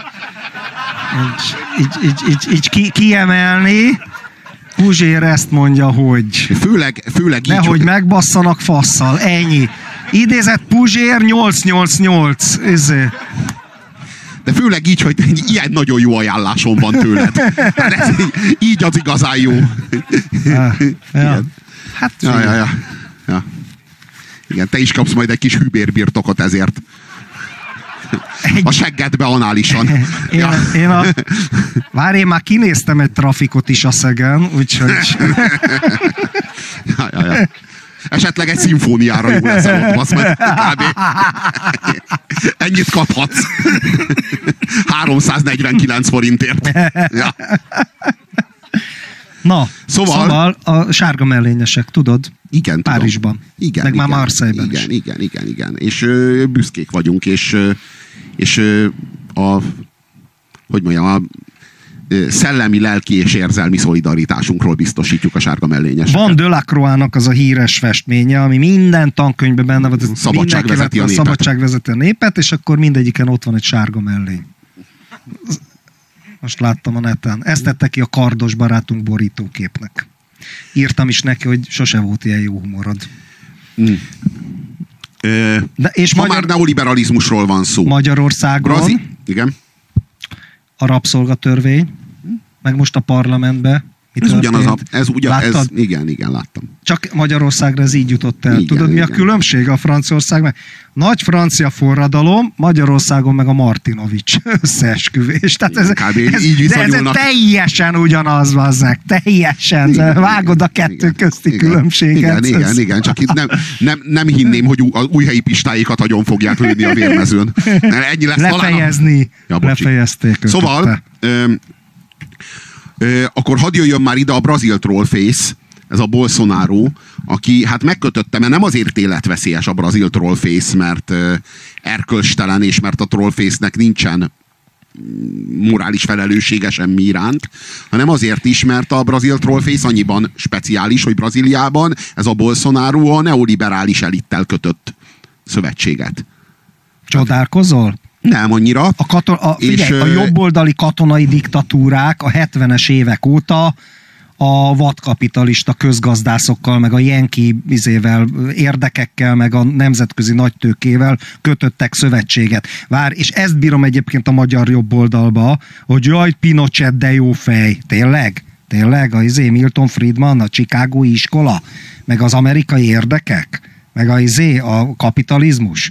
Speaker 2: így kiemelni. Puzsér ezt mondja, hogy
Speaker 1: főleg így,
Speaker 2: nehogy megbasszanak fasszal, ennyi. Idézett Puzsér 888.
Speaker 1: De főleg így, hogy ilyen nagyon jó ajánlásom van tőled. Hát ez így az igazán jó.
Speaker 2: Ja. Hát,
Speaker 1: ja. Igen, te is kapsz majd egy kis hűbérbirtokot ezért. A seggedbe análisan.
Speaker 2: Én már kinéztem egy trafikot is a Szegen, úgyhogy...
Speaker 1: Ja. Esetleg egy szimfóniára jó leszel ott, basz meg kb. Ennyit kaphatsz. 349 forintért. Ja.
Speaker 2: Na, szóval a sárga mellényesek, tudod?
Speaker 1: Igen,
Speaker 2: Párizsban.
Speaker 1: Igen,
Speaker 2: meg már Marseille-ben is.
Speaker 1: Igen. És büszkék vagyunk, és hogy mondjam, a szellemi, lelki és érzelmi szolidaritásunkról biztosítjuk a sárga mellényeseket.
Speaker 2: Van Delacroix-nak az a híres festménye, ami minden tankönyvben benne van.
Speaker 1: Szabadság vezeti a népet.
Speaker 2: Szabadság vezeti a népet, és akkor mindegyiken ott van egy sárga mellény. Most láttam a neten. Ezt tette ki a kardos barátunk borítóképnek. Írtam is neki, hogy sose volt ilyen jó humorod.
Speaker 1: De és már neoliberalizmusról van szó.
Speaker 2: Magyarországon
Speaker 1: igen.
Speaker 2: A rabszolgatörvény, meg most a parlamentben.
Speaker 1: Igen, láttam.
Speaker 2: Csak Magyarországra ez így jutott el.
Speaker 1: Igen,
Speaker 2: tudod, mi a különbség a Franciaországban? Nagy francia forradalom, Magyarországon meg a Martinovics összeesküvés. Tehát ez teljesen ugyanaz, vazzák. Teljesen. Vágod a kettő közti különbséget.
Speaker 1: Igen. Csak itt nem hinném, hogy a újhelyi pistáikat agyon fogják lőni a vérmezőn. Ennyi lesz
Speaker 2: lefejezni. Lefejezték őket.
Speaker 1: Szóval... akkor hadd jöjjön már ide a brazil trollface, ez a Bolsonaro, aki hát megkötötte, mert nem azért életveszélyes a brazil trollface, mert erkölcstelen, és mert a trollface-nek nincsen morális felelőssége semmi iránt, hanem azért is, mert a brazil trollface annyiban speciális, hogy Brazíliában ez a Bolsonaro a neoliberális elittel kötött szövetséget.
Speaker 2: Csodálkozol?
Speaker 1: Nem annyira.
Speaker 2: A jobboldali katonai diktatúrák a 70-es évek óta a vadkapitalista közgazdászokkal, meg a jenki érdekekkel, meg a nemzetközi nagytőkével kötöttek szövetséget. És ezt bírom egyébként a magyar jobboldalba, hogy jaj, Pinochet, de jó fej. Tényleg? A Milton Friedman, a Chicagói iskola, meg az amerikai érdekek, meg a kapitalizmus.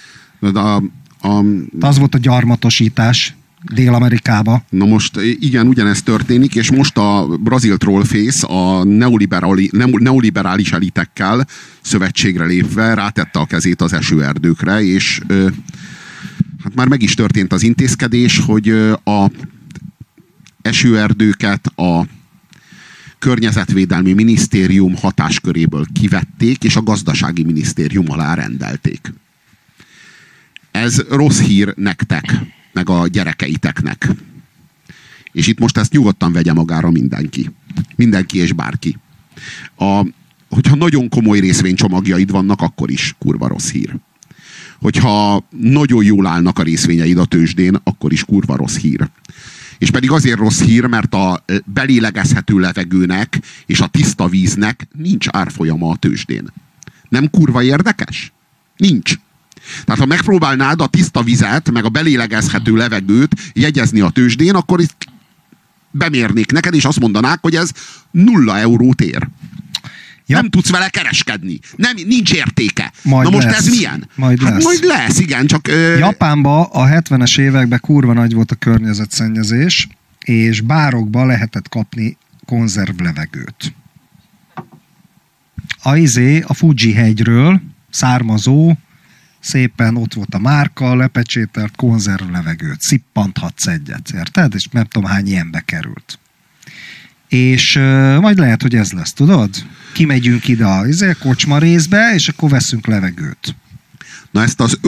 Speaker 2: Az volt a gyarmatosítás Dél-Amerikába.
Speaker 1: Na most igen, ugyanezt történik, és most a brazil trollface a neoliberális elitekkel szövetségre lépve rátette a kezét az esőerdőkre, és hát már meg is történt az intézkedés, hogy a esőerdőket a Környezetvédelmi Minisztérium hatásköréből kivették, és a Gazdasági Minisztérium alá rendelték. Ez rossz hír nektek, meg a gyerekeiteknek. És itt most ezt nyugodtan vegye magára mindenki. Mindenki és bárki. Hogyha nagyon komoly részvénycsomagjaid vannak, akkor is kurva rossz hír. Hogyha nagyon jól állnak a részvényeid a tőzsdén, akkor is kurva rossz hír. És pedig azért rossz hír, mert a belélegezhető levegőnek és a tiszta víznek nincs árfolyama a tőzsdén. Nem kurva érdekes? Nincs. Tehát ha megpróbálnád a tiszta vizet, meg a belélegezhető levegőt jegyezni a tőzsdén, akkor itt bemérnék neked, és azt mondanák, hogy ez 0 eurót ér. Ja. Nem tudsz vele kereskedni. Nincs értéke.
Speaker 2: Majd
Speaker 1: na most
Speaker 2: lesz.
Speaker 1: ez milyen?
Speaker 2: Majd lesz.
Speaker 1: Majd lesz, igen, csak...
Speaker 2: Japánban a 70-es években kurva nagy volt a környezetszennyezés, és bárokba lehetett kapni konzervlevegőt. A Fuji hegyről származó, szépen ott volt a márka, lepecsételt konzervlevegőt. Szippanthatsz egyet, érted? És nem tudom hány ilyenbe került. És majd lehet, hogy ez lesz, tudod? Kimegyünk ide a kocsma részbe, és akkor veszünk levegőt.
Speaker 1: Na ezt az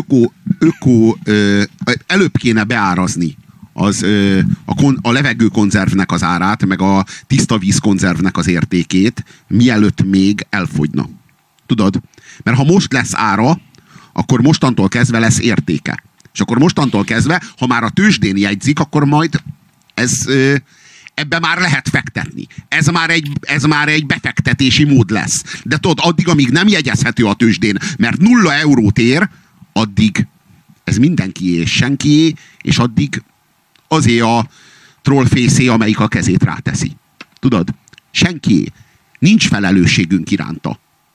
Speaker 1: előbb kéne beárazni a levegőkonzervnek az árát, meg a tiszta vízkonzervnek az értékét, mielőtt még elfogyna. Tudod? Mert ha most lesz ára, akkor mostantól kezdve lesz értéke. És akkor mostantól kezdve, ha már a tőzsdén jegyzik, akkor majd ebbe már lehet fektetni. Ez már egy befektetési mód lesz. De tudod, addig, amíg nem jegyezhető a tőzsdén, mert 0 eurót ér, addig ez mindenkié és senkié, és addig azért a trollfészé, amelyik a kezét ráteszi. Tudod? Senkié. Nincs felelősségünk iránta.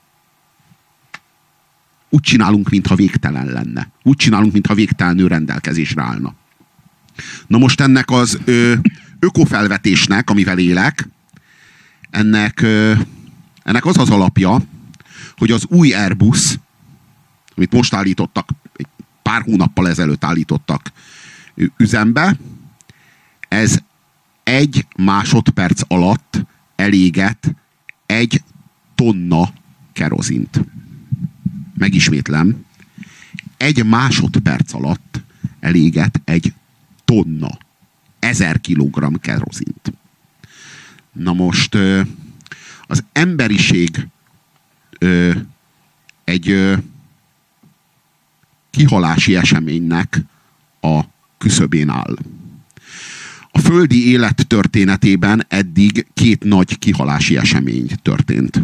Speaker 1: Úgy csinálunk, mintha végtelen lenne. Úgy csinálunk, mintha végtelenül rendelkezésre állna. Na most ennek az ökofelvetésnek, amivel élek, ennek az az alapja, hogy az új Airbus, amit most állítottak, egy pár hónappal ezelőtt állítottak üzembe, ez 1 másodperc alatt eléget 1 tonna kerozint. Megismétlem, 1 másodperc alatt eléget 1 tonna. 1000 kilogramm kerozint. Na most az emberiség egy kihalási eseménynek a küszöbén áll. A földi élet történetében eddig 2 nagy kihalási esemény történt.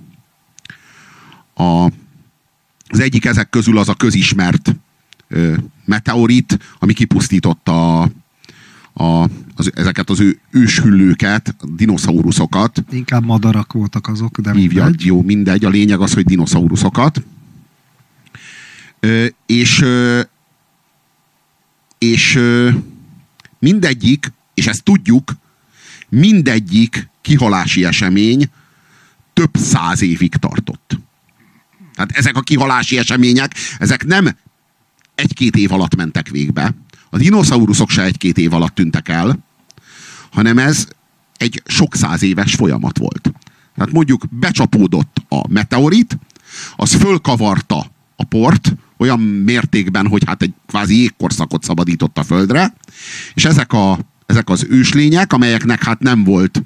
Speaker 1: Az egyik ezek közül az a közismert meteorit, ami kipusztította ezeket az őshüllőket, dinoszauruszokat.
Speaker 2: Inkább madarak voltak azok, de
Speaker 1: mindegy. Jó, mindegy. A lényeg az, hogy dinoszauruszokat. És mindegyik, és ezt tudjuk, mindegyik kihalási esemény több 100 évig tartott. Tehát ezek a kihalási események, ezek nem 1-2 év alatt mentek végbe. A dinoszauruszok se 1-2 év alatt tűntek el, hanem ez egy sok 100 éves folyamat volt. Tehát mondjuk becsapódott a meteorit, az fölkavarta a port, olyan mértékben, hogy hát egy kvázi jégkorszakot szabadított a földre, és ezek az őslények, amelyeknek hát nem volt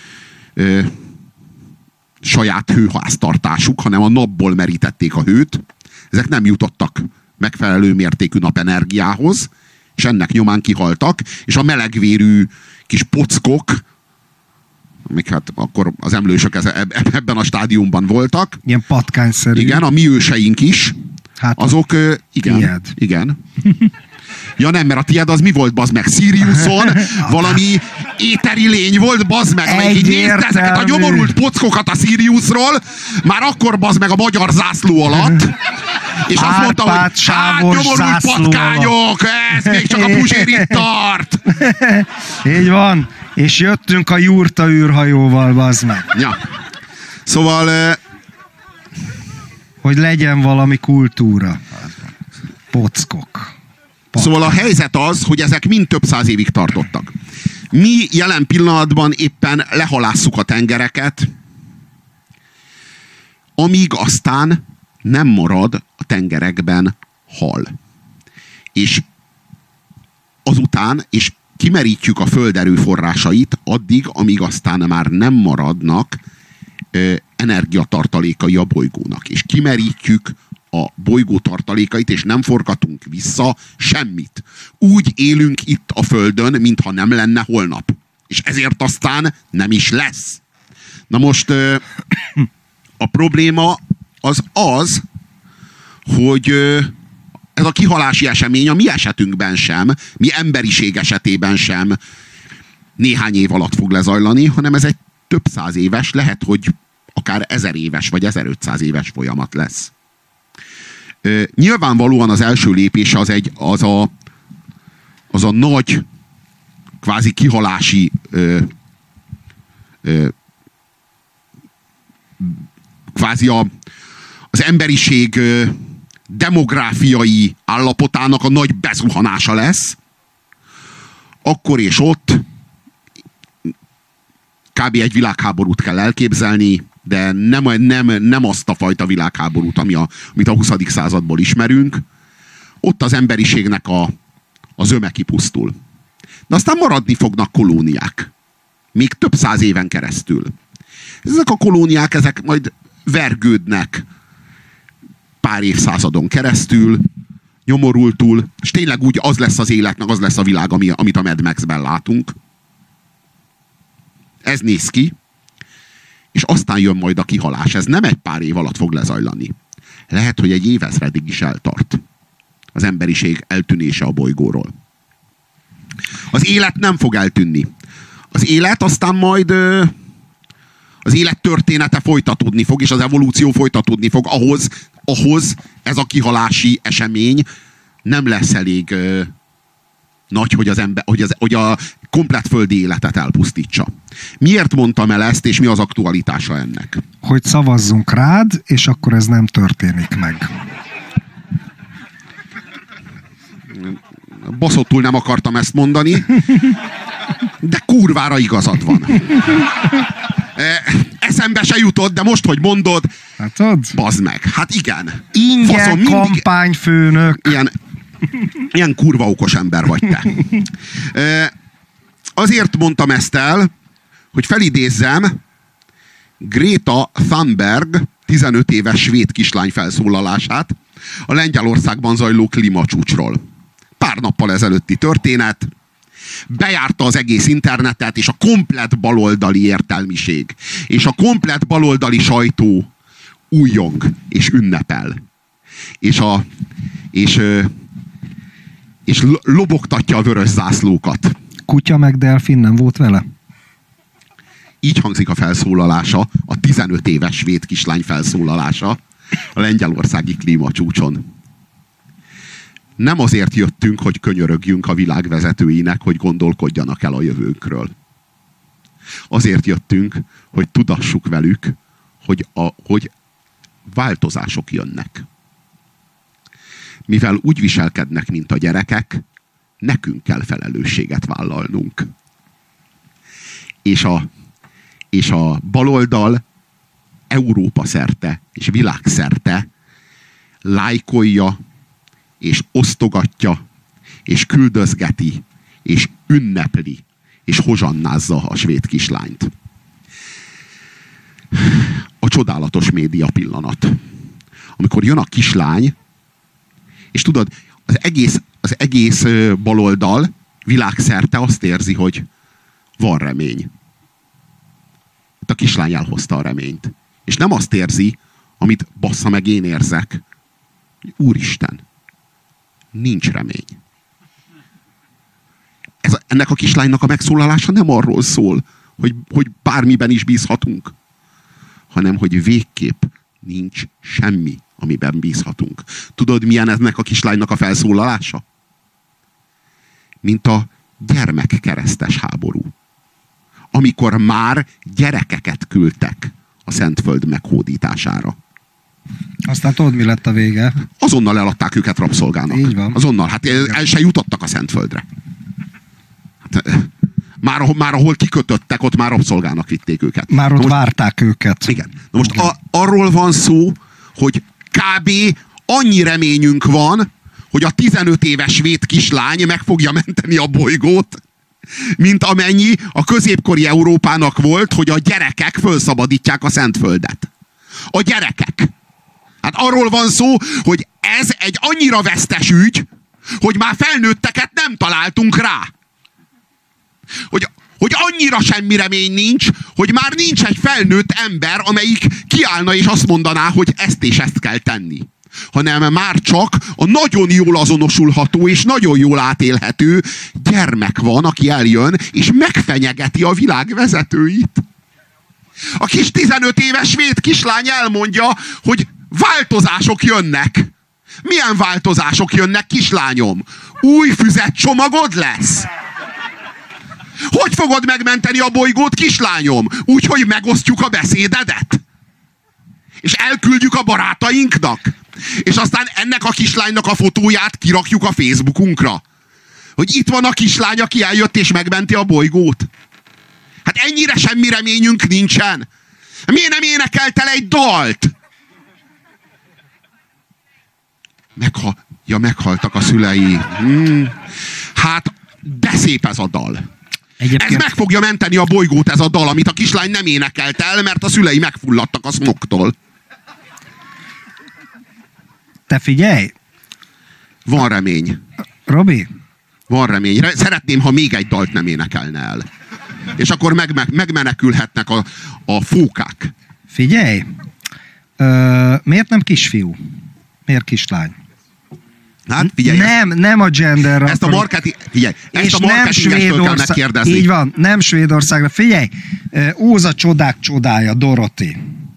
Speaker 1: saját hőháztartásuk, hanem a napból merítették a hőt, ezek nem jutottak megfelelő mértékű napenergiához, és ennek nyomán kihaltak, és a melegvérű kis pockok, amik hát akkor az emlősök ebben a stádiumban voltak.
Speaker 2: Ilyen patkányszerű.
Speaker 1: Igen, a mi őseink is.
Speaker 2: Hát
Speaker 1: azok, igen.
Speaker 2: Tied.
Speaker 1: Igen. Ja nem, mert a tied az mi volt, bazd meg? Siriuson valami éteri lény volt, bazd meg, amelyik így nézte ezeket a nyomorult pockokat a Siriusról, már akkor bazd meg a magyar zászló alatt, és azt mondta, hogy hát nyomorult patkányok, ez még csak a Puzsér itt tart.
Speaker 2: Így van, és jöttünk a jurta űrhajóval, bazd meg.
Speaker 1: Ja. Szóval...
Speaker 2: hogy legyen valami kultúra. Pockok.
Speaker 1: Szóval a helyzet az, hogy ezek mind több 100 évig tartottak. Mi jelen pillanatban éppen lehalásszuk a tengereket, amíg aztán nem marad a tengerekben hal. És után, és kimerítjük a föld erőforrásait addig, amíg aztán már nem maradnak energiatartalékai a bolygónak. És kimerítjük a bolygó tartalékait, és nem forgatunk vissza semmit. Úgy élünk itt a Földön, mintha nem lenne holnap. És ezért aztán nem is lesz. Na most a probléma az, hogy ez a kihalási esemény a mi esetünkben sem, mi emberiség esetében sem néhány év alatt fog lezajlani, hanem ez egy több száz éves, lehet, hogy akár 1000 éves vagy 1500 éves folyamat lesz. Nyilvánvalóan az első lépés az a nagy kvázi kihalási kvázi az emberiség demográfiai állapotának a nagy bezuhanása lesz, akkor és ott kb. Egy világháborút kell elképzelni, de nem azt a fajta világháborút, amit a 20. századból ismerünk. Ott az emberiségnek a zöme kipusztul. De aztán maradni fognak kolóniák. Még több száz éven keresztül. Ezek a kolóniák, ezek majd vergődnek pár évszázadon keresztül, nyomorultul, és tényleg úgy az lesz az életnek, az lesz a világ, amit a Mad Max-ben látunk. Ez néz ki, és aztán jön majd a kihalás. Ez nem egy pár év alatt fog lezajlani. Lehet, hogy egy évezredig is eltart az emberiség eltűnése a bolygóról. Az élet nem fog eltűnni. Az élet aztán majd az élet története folytatódni fog, és az evolúció folytatódni fog. Ahhoz ez a kihalási esemény nem lesz elég nagy, hogy a komplett földi életet elpusztítsa. Miért mondtam el ezt, és mi az aktualitása ennek?
Speaker 2: Hogy szavazzunk rád, és akkor ez nem történik meg.
Speaker 1: Baszottul nem akartam ezt mondani, de kurvára igazad van. Eszembe se jutott, de most, hogy mondod, bazd meg. Hát igen.
Speaker 2: Ingyen kampányfőnök.
Speaker 1: Ilyen kurva okos ember vagy te. Azért mondtam ezt el, hogy felidézzem Greta Thunberg 15 éves svéd kislány felszólalását a Lengyelországban zajló klímacsúcsról. Pár nappal ezelőtti történet. Bejárta az egész internetet, és a komplett baloldali értelmiség, és a komplett baloldali sajtó újjong, és ünnepel. És lobogtatja a vörös zászlókat.
Speaker 2: Kutya meg delfin nem volt vele?
Speaker 1: Így hangzik a felszólalása, a 15 éves svéd kislány felszólalása a lengyelországi klímacsúcson. Nem azért jöttünk, hogy könyörögjünk a világ vezetőinek, hogy gondolkodjanak el a jövőnkről. Azért jöttünk, hogy tudassuk velük, hogy változások jönnek. Mivel úgy viselkednek, mint a gyerekek, nekünk kell felelősséget vállalnunk. És a baloldal Európa szerte és világszerte lájkolja, és osztogatja, és küldözgeti, és ünnepli, és hozsannázza a svéd kislányt. A csodálatos média pillanat. Amikor jön a kislány, és tudod, az egész baloldal világszerte azt érzi, hogy van remény. A kislány elhozta a reményt. És nem azt érzi, amit bassza meg én érzek. Úristen, nincs remény. Ennek a kislánynak a megszólalása nem arról szól, hogy bármiben is bízhatunk, hanem hogy végképp nincs semmi, amiben bízhatunk. Tudod, milyen ennek a kislánynak a felszólalása? Mint a gyermekkeresztes háború. Amikor már gyerekeket küldtek a Szentföld meghódítására.
Speaker 2: Aztán tudod, mi lett a vége?
Speaker 1: Azonnal eladták őket rabszolgának.
Speaker 2: Így van.
Speaker 1: Azonnal. Hát el se jutottak a Szentföldre. Hát, már ahol kikötöttek, ott már rabszolgának vitték őket.
Speaker 2: Már ott várták őket.
Speaker 1: Igen. Na most arról van szó, hogy kb. Annyi reményünk van, hogy a 15 éves svéd kislány meg fogja menteni a bolygót, mint amennyi a középkori Európának volt, hogy a gyerekek fölszabadítják a Szentföldet. A gyerekek. Hát arról van szó, hogy ez egy annyira vesztes ügy, hogy már felnőtteket nem találtunk rá. Hogy annyira semmi remény nincs, hogy már nincs egy felnőtt ember, amelyik kiállna és azt mondaná, hogy ezt és ezt kell tenni. Hanem már csak a nagyon jól azonosulható és nagyon jól átélhető gyermek van, aki eljön és megfenyegeti a világ vezetőit. A kis 15 éves svéd kislány elmondja, hogy változások jönnek. Milyen változások jönnek, kislányom? Új füzetcsomagod lesz? Hogy fogod megmenteni a bolygót, kislányom? Úgy, hogy megosztjuk a beszédedet? És elküldjük a barátainknak? És aztán ennek a kislánynak a fotóját kirakjuk a Facebookunkra? Hogy itt van a kislány, aki eljött és megmenti a bolygót? Hát ennyire semmi reményünk nincsen. Miért nem énekelt el egy dalt? Meghaltak a szülei. Hát, de szép ez a dal. Egyébként... Ez meg fogja menteni a bolygót, ez a dal, amit a kislány nem énekelt el, mert a szülei megfulladtak a smogtól.
Speaker 2: Te figyelj!
Speaker 1: Van remény.
Speaker 2: Robi?
Speaker 1: Van remény. Szeretném, ha még egy dalt nem énekelne el. És akkor megmenekülhetnek a fókák.
Speaker 2: Figyelj! Miért nem kisfiú? Miért kislány?
Speaker 1: Hát figyelj.
Speaker 2: Nem a gender.
Speaker 1: Ezt a marketingestől kell megkérdezni.
Speaker 2: Így van, nem Svédországra. Figyelj! Óza csodák csodája, Dorothy.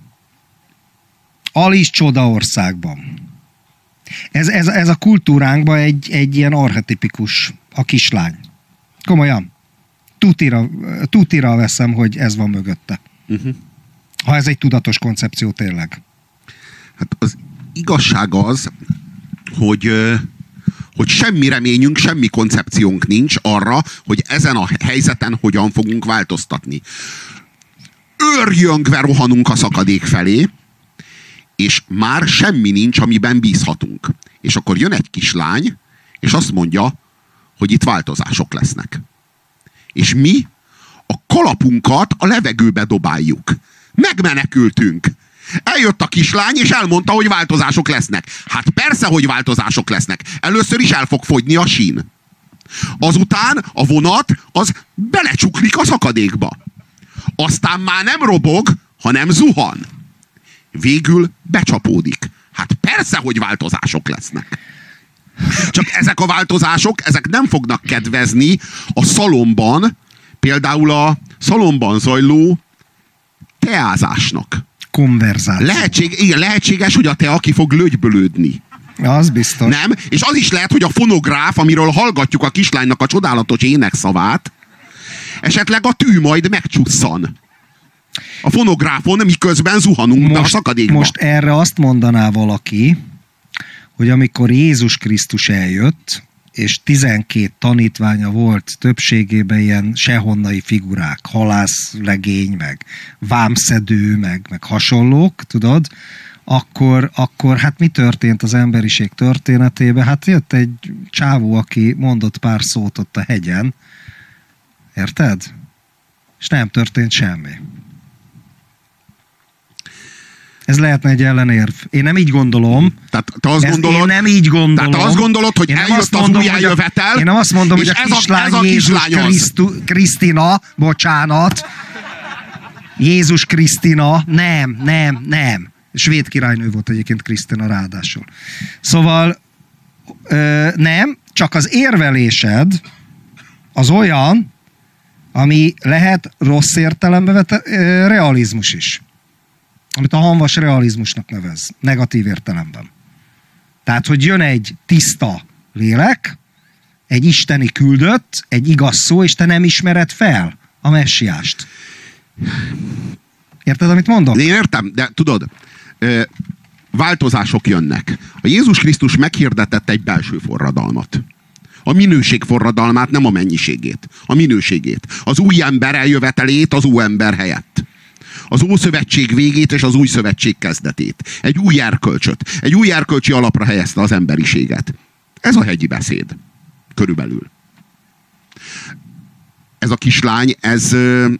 Speaker 2: Alice Csodaországban. Ez a kultúránkban egy ilyen archetipikus a kislány. Komolyan. Tutira veszem, hogy ez van mögötte. Ha ez egy tudatos koncepció tényleg.
Speaker 1: Hát az igazság az, hogy semmi reményünk, semmi koncepciónk nincs arra, hogy ezen a helyzeten hogyan fogunk változtatni. Őrjöngve rohanunk a szakadék felé, és már semmi nincs, amiben bízhatunk. És akkor jön egy kislány, és azt mondja, hogy itt változások lesznek. És mi a kalapunkat a levegőbe dobáljuk. Megmenekültünk. Eljött a kislány, és elmondta, hogy változások lesznek. Hát persze, hogy változások lesznek. Először is el fog fogyni a sín. Azután a vonat az belecsuklik a szakadékba. Aztán már nem robog, hanem zuhan. Végül becsapódik. Hát persze, hogy változások lesznek. Csak ezek a változások, ezek nem fognak kedvezni a szalomban, például a szalomban zajló teázásnak.
Speaker 2: Konverzáció.
Speaker 1: Lehetséges, hogy a tea ki fog lögybölődni.
Speaker 2: Az biztos.
Speaker 1: Nem? És az is lehet, hogy a fonográf, amiről hallgatjuk a kislánynak a csodálatos énekszavát, esetleg a tű majd megcsusszan. A fonográfon, miközben zuhanunk be a szakadékba.
Speaker 2: Most erre azt mondaná valaki, hogy amikor Jézus Krisztus eljött, és 12 tanítványa volt, többségében ilyen sehonnai figurák, halászlegény, meg vámszedő, meg hasonlók, tudod, akkor hát mi történt az emberiség történetében? Hát jött egy csávó, aki mondott pár szót ott a hegyen, érted? És nem történt semmi. Ez lehetne egy ellenérv. Én nem így gondolom.
Speaker 1: Tehát te azt gondolod,
Speaker 2: én nem így gondolom.
Speaker 1: Tehát te azt gondolod, hogy eljött az újjájövetel.
Speaker 2: Én nem azt mondom, hogy a kislány Jézus Krisztina, bocsánat. Jézus Krisztina, nem. Svéd királynő volt egyébként Krisztina ráadásul. Szóval nem, csak az érvelésed az olyan, ami lehet rossz értelembe vett realizmus is. Amit a Hamvas realizmusnak nevez, negatív értelemben. Tehát, hogy jön egy tiszta lélek, egy isteni küldött, egy igaz szó, és te nem ismered fel a messiást. Érted, amit mondok?
Speaker 1: Én értem, de tudod, változások jönnek. A Jézus Krisztus meghirdetett egy belső forradalmat. A minőség forradalmát, nem a mennyiségét. A minőségét. Az új ember eljövetelét az óember helyett. Az Ószövetség végét és az Új Szövetség kezdetét. Egy új erkölcsöt. Egy új erkölcsi alapra helyezte az emberiséget. Ez a hegyi beszéd. Körülbelül. Ez a kislány, ez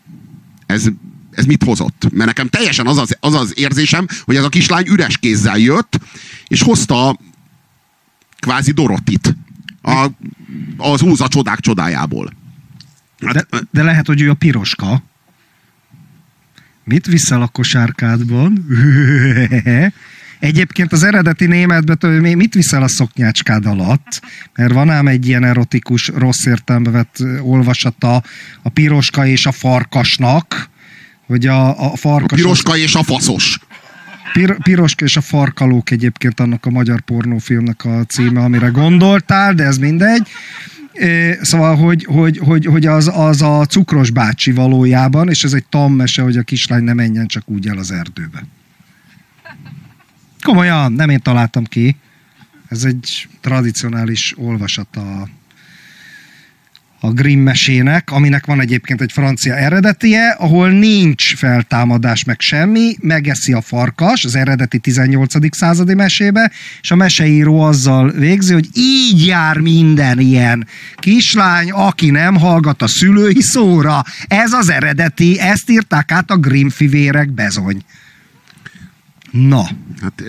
Speaker 1: mit hozott? Mert nekem teljesen az az érzésem, hogy ez a kislány üres kézzel jött, és hozta kvázi Dorottit az Úza csodák csodájából.
Speaker 2: De lehet, hogy ő a piroska. Mit viszel a kosárkádban? Egyébként az eredeti németben mit viszel a szoknyácskád alatt? Mert van ám egy ilyen erotikus, rossz értelembe vett olvasata a piroska és a farkasnak, hogy a farkas...
Speaker 1: A piroska és a faszos.
Speaker 2: Piroska és a farkalók egyébként annak a magyar pornófilmnek a címe, amire gondoltál, de ez mindegy. Szóval, hogy az a cukros bácsi valójában, és ez egy tanmese, hogy a kislány ne menjen csak úgy el az erdőbe. Komolyan, nem én találtam ki. Ez egy tradicionális olvasata a Grimm mesének, aminek van egyébként egy francia eredetie, ahol nincs feltámadás meg semmi, megeszi a farkas az eredeti 18. századi mesébe, és a meseíró azzal végzi, hogy így jár minden ilyen kislány, aki nem hallgat a szülői szóra. Ez az eredeti, ezt írták át a Grimm fivérek, bezony. Na.
Speaker 1: Hát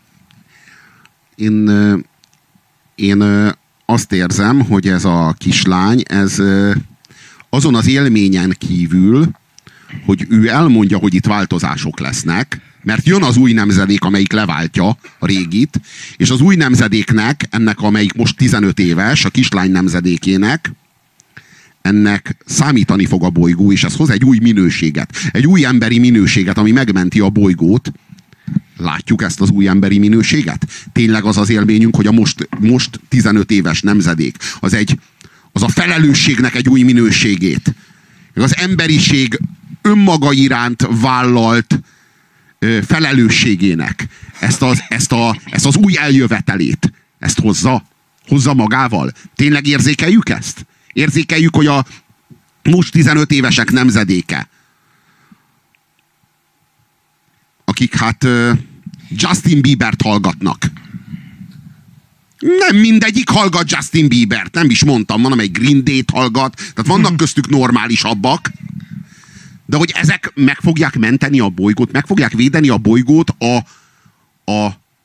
Speaker 1: én azt érzem, hogy ez a kislány, ez azon az élményen kívül, hogy ő elmondja, hogy itt változások lesznek, mert jön az új nemzedék, amelyik leváltja a régit, és az új nemzedéknek, ennek amelyik most 15 éves, a kislány nemzedékének, ennek számítani fog a bolygó, és ez hoz egy új minőséget, egy új emberi minőséget, ami megmenti a bolygót. Látjuk ezt az új emberi minőséget? Tényleg az az élményünk, hogy a most 15 éves nemzedék az a felelősségnek egy új minőségét. Az emberiség önmaga iránt vállalt felelősségének ezt az új eljövetelét, ezt hozza magával. Tényleg érzékeljük ezt? Érzékeljük, hogy a most 15 évesek nemzedéke, akik hát Justin Biebert hallgatnak. Nem mindegyik hallgat Justin Biebert, nem is mondtam, van, amely Green Day-t hallgat, tehát vannak köztük normálisabbak, de hogy ezek meg fogják menteni a bolygót, meg fogják védeni a bolygót a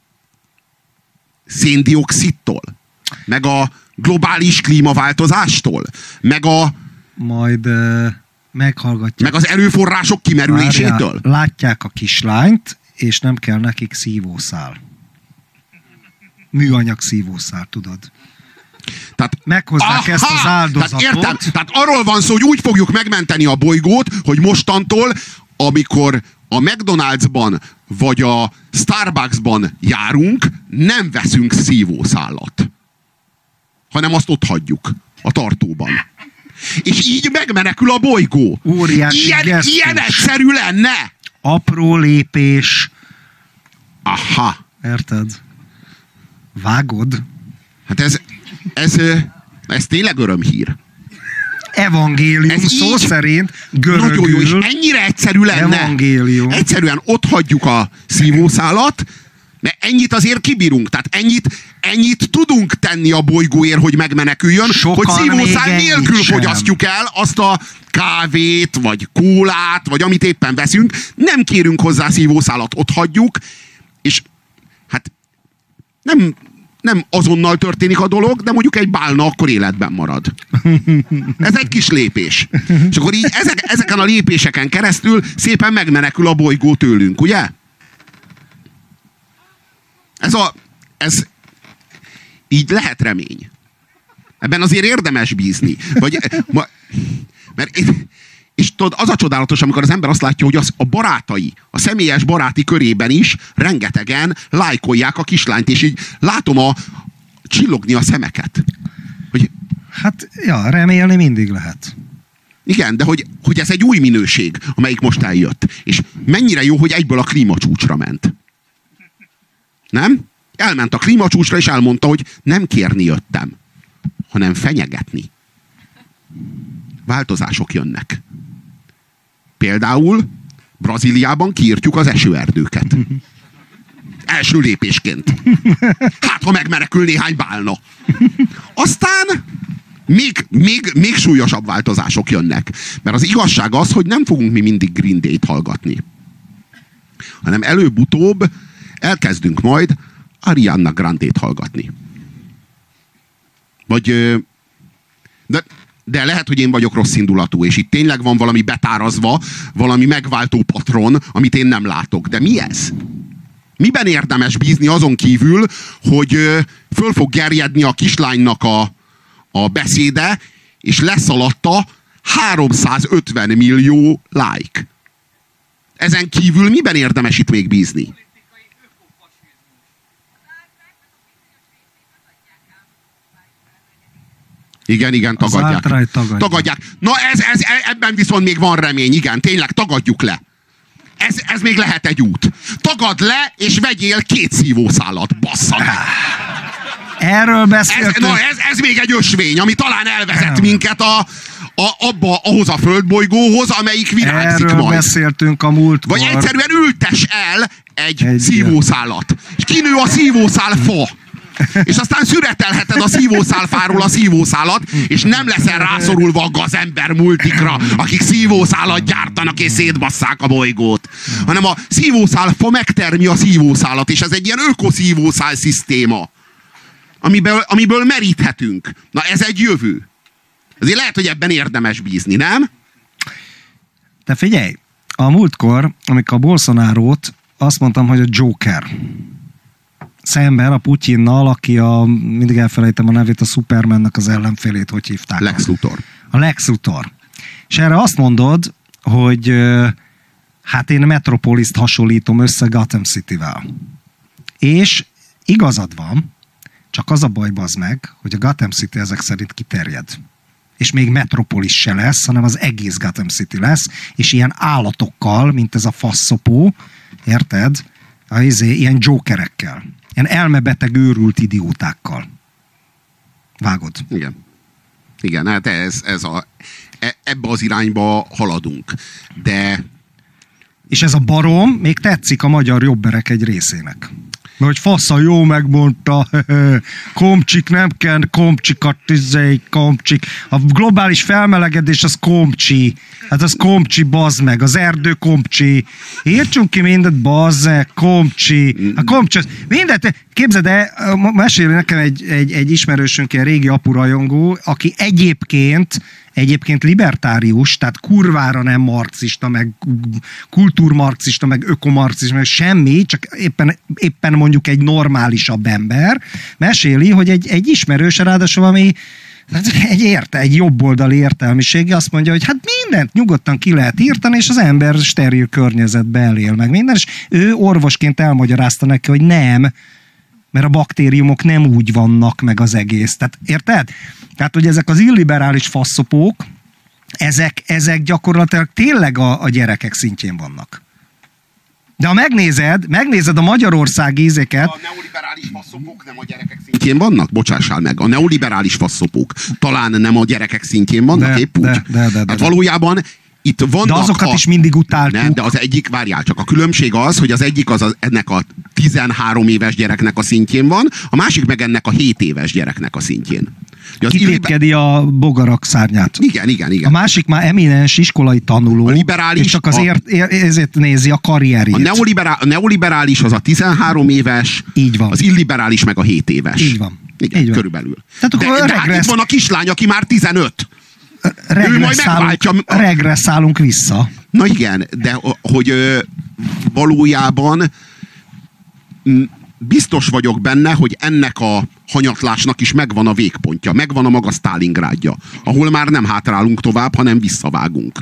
Speaker 1: széndioxidtól, meg a globális klímaváltozástól, meg
Speaker 2: majd meghallgatják.
Speaker 1: Meg az erőforrások kimerülésétől.
Speaker 2: Látják a kislányt, és nem kell nekik szívószál. Műanyag szívószál, tudod.
Speaker 1: Tehát,
Speaker 2: meghozzák ezt az áldozatot.
Speaker 1: Tehát értem, tehát arról van szó, hogy úgy fogjuk megmenteni a bolygót, hogy mostantól, amikor a McDonald'sban vagy a Starbucksban járunk, nem veszünk szívószálat, hanem azt ott hagyjuk a tartóban. És így megmenekül a bolygó.
Speaker 2: Óriási
Speaker 1: ilyen egyszerű lenne.
Speaker 2: Apró lépés.
Speaker 1: Aha.
Speaker 2: Érted? Vágod?
Speaker 1: Hát ez tényleg örömhír.
Speaker 2: Evangélium, ez szó szerint görögül.
Speaker 1: Nagyon jó, és ennyire egyszerű lenne.
Speaker 2: Evangélium.
Speaker 1: Egyszerűen ott hagyjuk a szívószálat, mert ennyit azért kibírunk. Tehát ennyit tudunk tenni a bolygóért, hogy megmeneküljön,
Speaker 2: sokan,
Speaker 1: hogy szívószál nélkül fogyasztjuk el azt a kávét, vagy kólát, vagy amit éppen veszünk. Nem kérünk hozzá szívószálat, ott hagyjuk, és hát nem azonnal történik a dolog, de mondjuk egy bálna akkor életben marad. Ez egy kis lépés. És akkor így ezeken a lépéseken keresztül szépen megmenekül a bolygó tőlünk, ugye? Ez így lehet remény. Ebben azért érdemes bízni. És tudod, az a csodálatos, amikor az ember azt látja, hogy a barátai, a személyes baráti körében is rengetegen lájkolják a kislányt, és így látom csillogni a szemeket. Hogy,
Speaker 2: hát, ja, remélni mindig lehet.
Speaker 1: Igen, de hogy ez egy új minőség, amelyik most eljött. És mennyire jó, hogy egyből a klímacsúcsra ment. Nem? Elment a klímacsúcsra, és elmondta, hogy nem kérni jöttem, hanem fenyegetni. Változások jönnek. Például Brazíliában kiírtjuk az esőerdőket. Első lépésként. Hát, ha megmenekül néhány bálna. Aztán még súlyosabb változások jönnek. Mert az igazság az, hogy nem fogunk mi mindig Green Day-t hallgatni. Hanem előbb-utóbb elkezdünk majd Ariana Grande-t hallgatni. Vagy... De lehet, hogy én vagyok rossz indulatú, és itt tényleg van valami betárazva, valami megváltó patron, amit én nem látok. De mi ez? Miben érdemes bízni azon kívül, hogy föl fog gerjedni a kislánynak a beszéde, és lesz alatta 350 millió like. Ezen kívül miben érdemes itt még bízni? Igen, tagadják. Na ebben viszont még van remény, igen, tényleg tagadjuk le. Ez még lehet egy út. Tagadd le, és vegyél 2 szívószálat, bassza meg.
Speaker 2: Erről beszéltünk.
Speaker 1: Ez még egy ösvény, ami talán elvezet minket ahhoz a földbolygóhoz, amelyik virágzik
Speaker 2: erről
Speaker 1: majd.
Speaker 2: Erről beszéltünk a múltkor.
Speaker 1: Vagy egyszerűen ültes el egy szívószálat. És kinő a szívószál fa. És aztán szüretelheted a szívószálfáról a szívószálat, és nem leszel rászorulva a gazember multikra, akik szívószálat gyártanak és szétbasszák a bolygót. Hanem a szívószálfa megtermi a szívószálat, és ez egy ilyen ökoszívószál szisztéma, amiből meríthetünk. Na ez egy jövő. Azért lehet, hogy ebben érdemes bízni, nem?
Speaker 2: De figyelj, a múltkor, amikor a Bolsonarót azt mondtam, hogy a Joker. Szemben a Putyinnal, aki mindig elfelejtem a nevét, a Supermannek az ellenfélét, hogy hívták?
Speaker 1: Lex Luthor.
Speaker 2: A Lex Luthor. És erre azt mondod, hogy hát én Metropolis-t hasonlítom össze Gotham City-vel. És igazad van, csak az a baj, bazd meg, hogy a Gotham City ezek szerint kiterjed. És még Metropolis se lesz, hanem az egész Gotham City lesz, és ilyen állatokkal, mint ez a faszopó, érted? Ilyen jokerekkel. Ilyen elmebeteg, őrült idiótákkal. Vágod?
Speaker 1: Igen, hát ebbe az irányba haladunk. De...
Speaker 2: És ez a barom még tetszik a magyar jobberek egy részének. Mert hogy fasza jó megmondta, komcsik, nem kell komcsikat, komcsik. A globális felmelegedés az komcsi. Hát az komcsi, bazd meg, az erdő komcsi. Értsünk ki mindent, bazd meg, komcsi. A komcsi, mindent, képzeld el, mesélj nekem egy ismerősünk, ilyen régi apurajongó, aki egyébként libertárius, tehát kurvára nem marxista, meg kultúrmarxista, meg ökomarxista, meg semmi, csak éppen mondjuk egy normálisabb ember, meséli, hogy egy ismerős, ráadásul ami egy jobboldali értelmisége azt mondja, hogy hát mindent nyugodtan ki lehet írtani, és az ember steril környezetbe elél meg minden, és ő orvosként elmagyarázta neki, hogy nem, mert a baktériumok nem úgy vannak meg az egész. Tehát érted? Tehát, hogy ezek az illiberális faszopók, ezek gyakorlatilag tényleg a gyerekek szintjén vannak. De ha megnézed a magyarországi ízéket...
Speaker 1: A neoliberális faszopók nem a gyerekek szintjén vannak? Bocsássál meg. A neoliberális faszopók talán nem a gyerekek szintjén vannak, épp úgy. Hát valójában itt vannak...
Speaker 2: De azokat is mindig utáltuk.
Speaker 1: Nem, de az egyik, várjál csak, a különbség az, hogy az egyik ennek a 13 éves gyereknek a szintjén van, a másik meg ennek a 7 éves gyereknek a szintjén.
Speaker 2: Kitépkedi a bogarak szárnyát.
Speaker 1: Igen.
Speaker 2: A másik már eminens iskolai tanuló, és csak ezért nézi a karrierjét.
Speaker 1: A neoliberális az a 13 éves,
Speaker 2: így van.
Speaker 1: Az illiberális meg a 7 éves.
Speaker 2: Így van.
Speaker 1: Igen,
Speaker 2: így van.
Speaker 1: Körülbelül.
Speaker 2: Tehát
Speaker 1: de hát itt van a kislány, aki már 15.
Speaker 2: Regresszálunk vissza.
Speaker 1: Na igen, de hogy valójában biztos vagyok benne, hogy ennek a hanyatlásnak is megvan a végpontja, megvan a maga Sztálingrádja, ahol már nem hátrálunk tovább, hanem visszavágunk.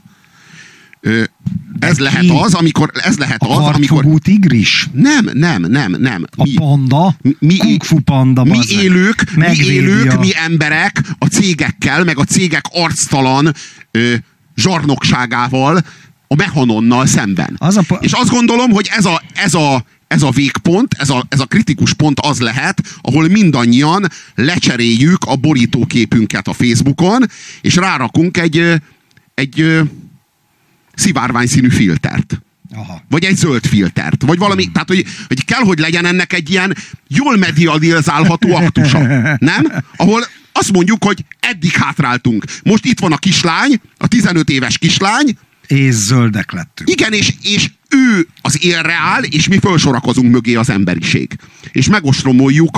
Speaker 1: Ez lehet az, amikor...
Speaker 2: A harcfogó tigris?
Speaker 1: Nem.
Speaker 2: A panda? Kung fu panda.
Speaker 1: Mi élők, mi emberek a cégekkel, meg a cégek arctalan zsarnokságával, a Mechanonnal szemben. És azt gondolom, hogy ez a végpont, ez a kritikus pont az lehet, ahol mindannyian lecseréljük a borítóképünket a Facebookon, és rárakunk egy szivárvány színű filtert.
Speaker 2: Aha.
Speaker 1: Vagy egy zöld filtert. Vagy valami, tehát hogy kell, hogy legyen ennek egy ilyen jól medializálható aktusa. Nem? Ahol azt mondjuk, hogy eddig hátráltunk. Most itt van a kislány, a 15 éves kislány.
Speaker 2: És zöldek lettünk.
Speaker 1: Igen, és ő az élre áll, és mi felsorakozunk mögé az emberiség. És megostromoljuk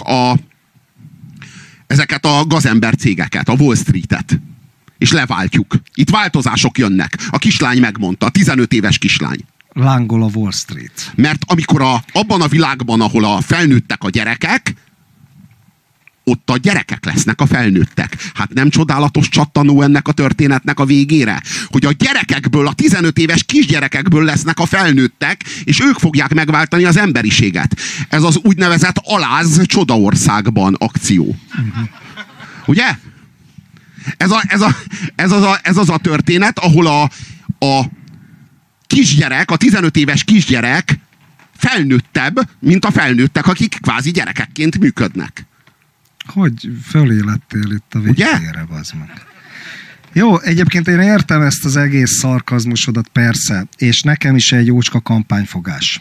Speaker 1: ezeket a gazember cégeket, a Wall Street-et. És leváltjuk. Itt változások jönnek. A kislány megmondta, a 15 éves kislány.
Speaker 2: Lángol a Wall Street.
Speaker 1: Mert amikor abban a világban, ahol a felnőttek a gyerekek, ott a gyerekek lesznek a felnőttek. Hát nem csodálatos csattanó ennek a történetnek a végére? Hogy a gyerekekből, a 15 éves kisgyerekekből lesznek a felnőttek, és ők fogják megváltani az emberiséget. Ez az úgynevezett Aláz Csodaországban akció. Ugye? Ez az a történet, ahol a kisgyerek, a 15 éves kisgyerek felnőttebb, mint a felnőttek, akik kvázi gyerekekként működnek.
Speaker 2: Hogy fölélettél itt a végére, bazd meg. Jó, egyébként én értem ezt az egész szarkazmusodat, persze, és nekem is egy jócska kampányfogás.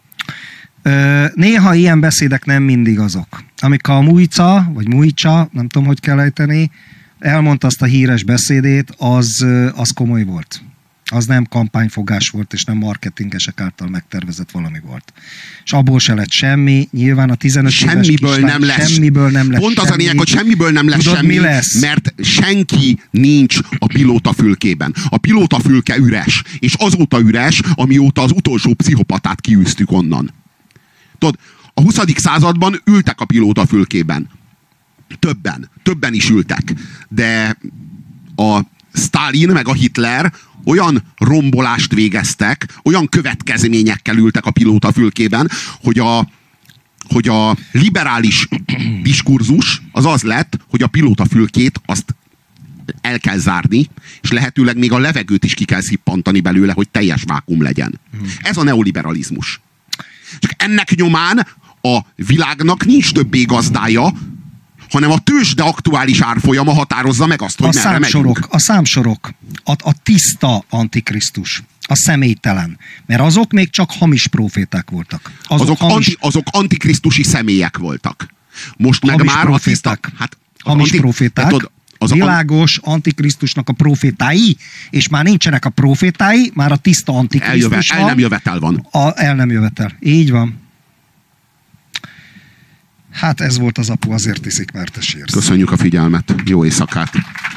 Speaker 2: Néha ilyen beszédek nem mindig azok. Amikor a Mujca, vagy Mujcsa, nem tudom, hogy kell ejteni, elmondta azt a híres beszédét, az komoly volt. Az nem kampányfogás volt, és nem marketingesek által megtervezett valami volt. És abból se lett semmi, nyilván a 15 éves kislány, semmiből nem lesz
Speaker 1: Pont az a lényeg, hogy semmiből nem lesz. Tudod, semmi, mi lesz? Mert senki nincs a pilótafülkében. A pilótafülke üres, és azóta üres, amióta az utolsó pszichopatát kiűztük onnan. Tudod, a 20. században ültek a pilótafülkében. Többen is ültek. De a Sztálin meg a Hitler olyan rombolást végeztek, olyan következményekkel ültek a pilótafülkében, hogy a liberális diskurzus az lett, hogy a pilótafülkét azt el kell zárni, és lehetőleg még a levegőt is ki kell szippantani belőle, hogy teljes vákum legyen. Ez a neoliberalizmus. Csak ennek nyomán a világnak nincs többé gazdája, hanem a tőzsde aktuális árfolyama határozza meg azt, hogy merre megyünk.
Speaker 2: A számsorok, a tiszta antikrisztus, a személytelen. Mert azok még csak hamis proféták voltak.
Speaker 1: Azok antikrisztusi személyek voltak. Most meg már
Speaker 2: proféták. Hamis proféták. Világos antikrisztusnak a profétái, és már nincsenek a profétái, már a tiszta antikrisztus van.
Speaker 1: El nem jövetel van.
Speaker 2: El nem jövetel. Így van. Hát ez volt az Apu azért iszik, mert te sírsz.
Speaker 1: Köszönjük a figyelmet. Jó éjszakát.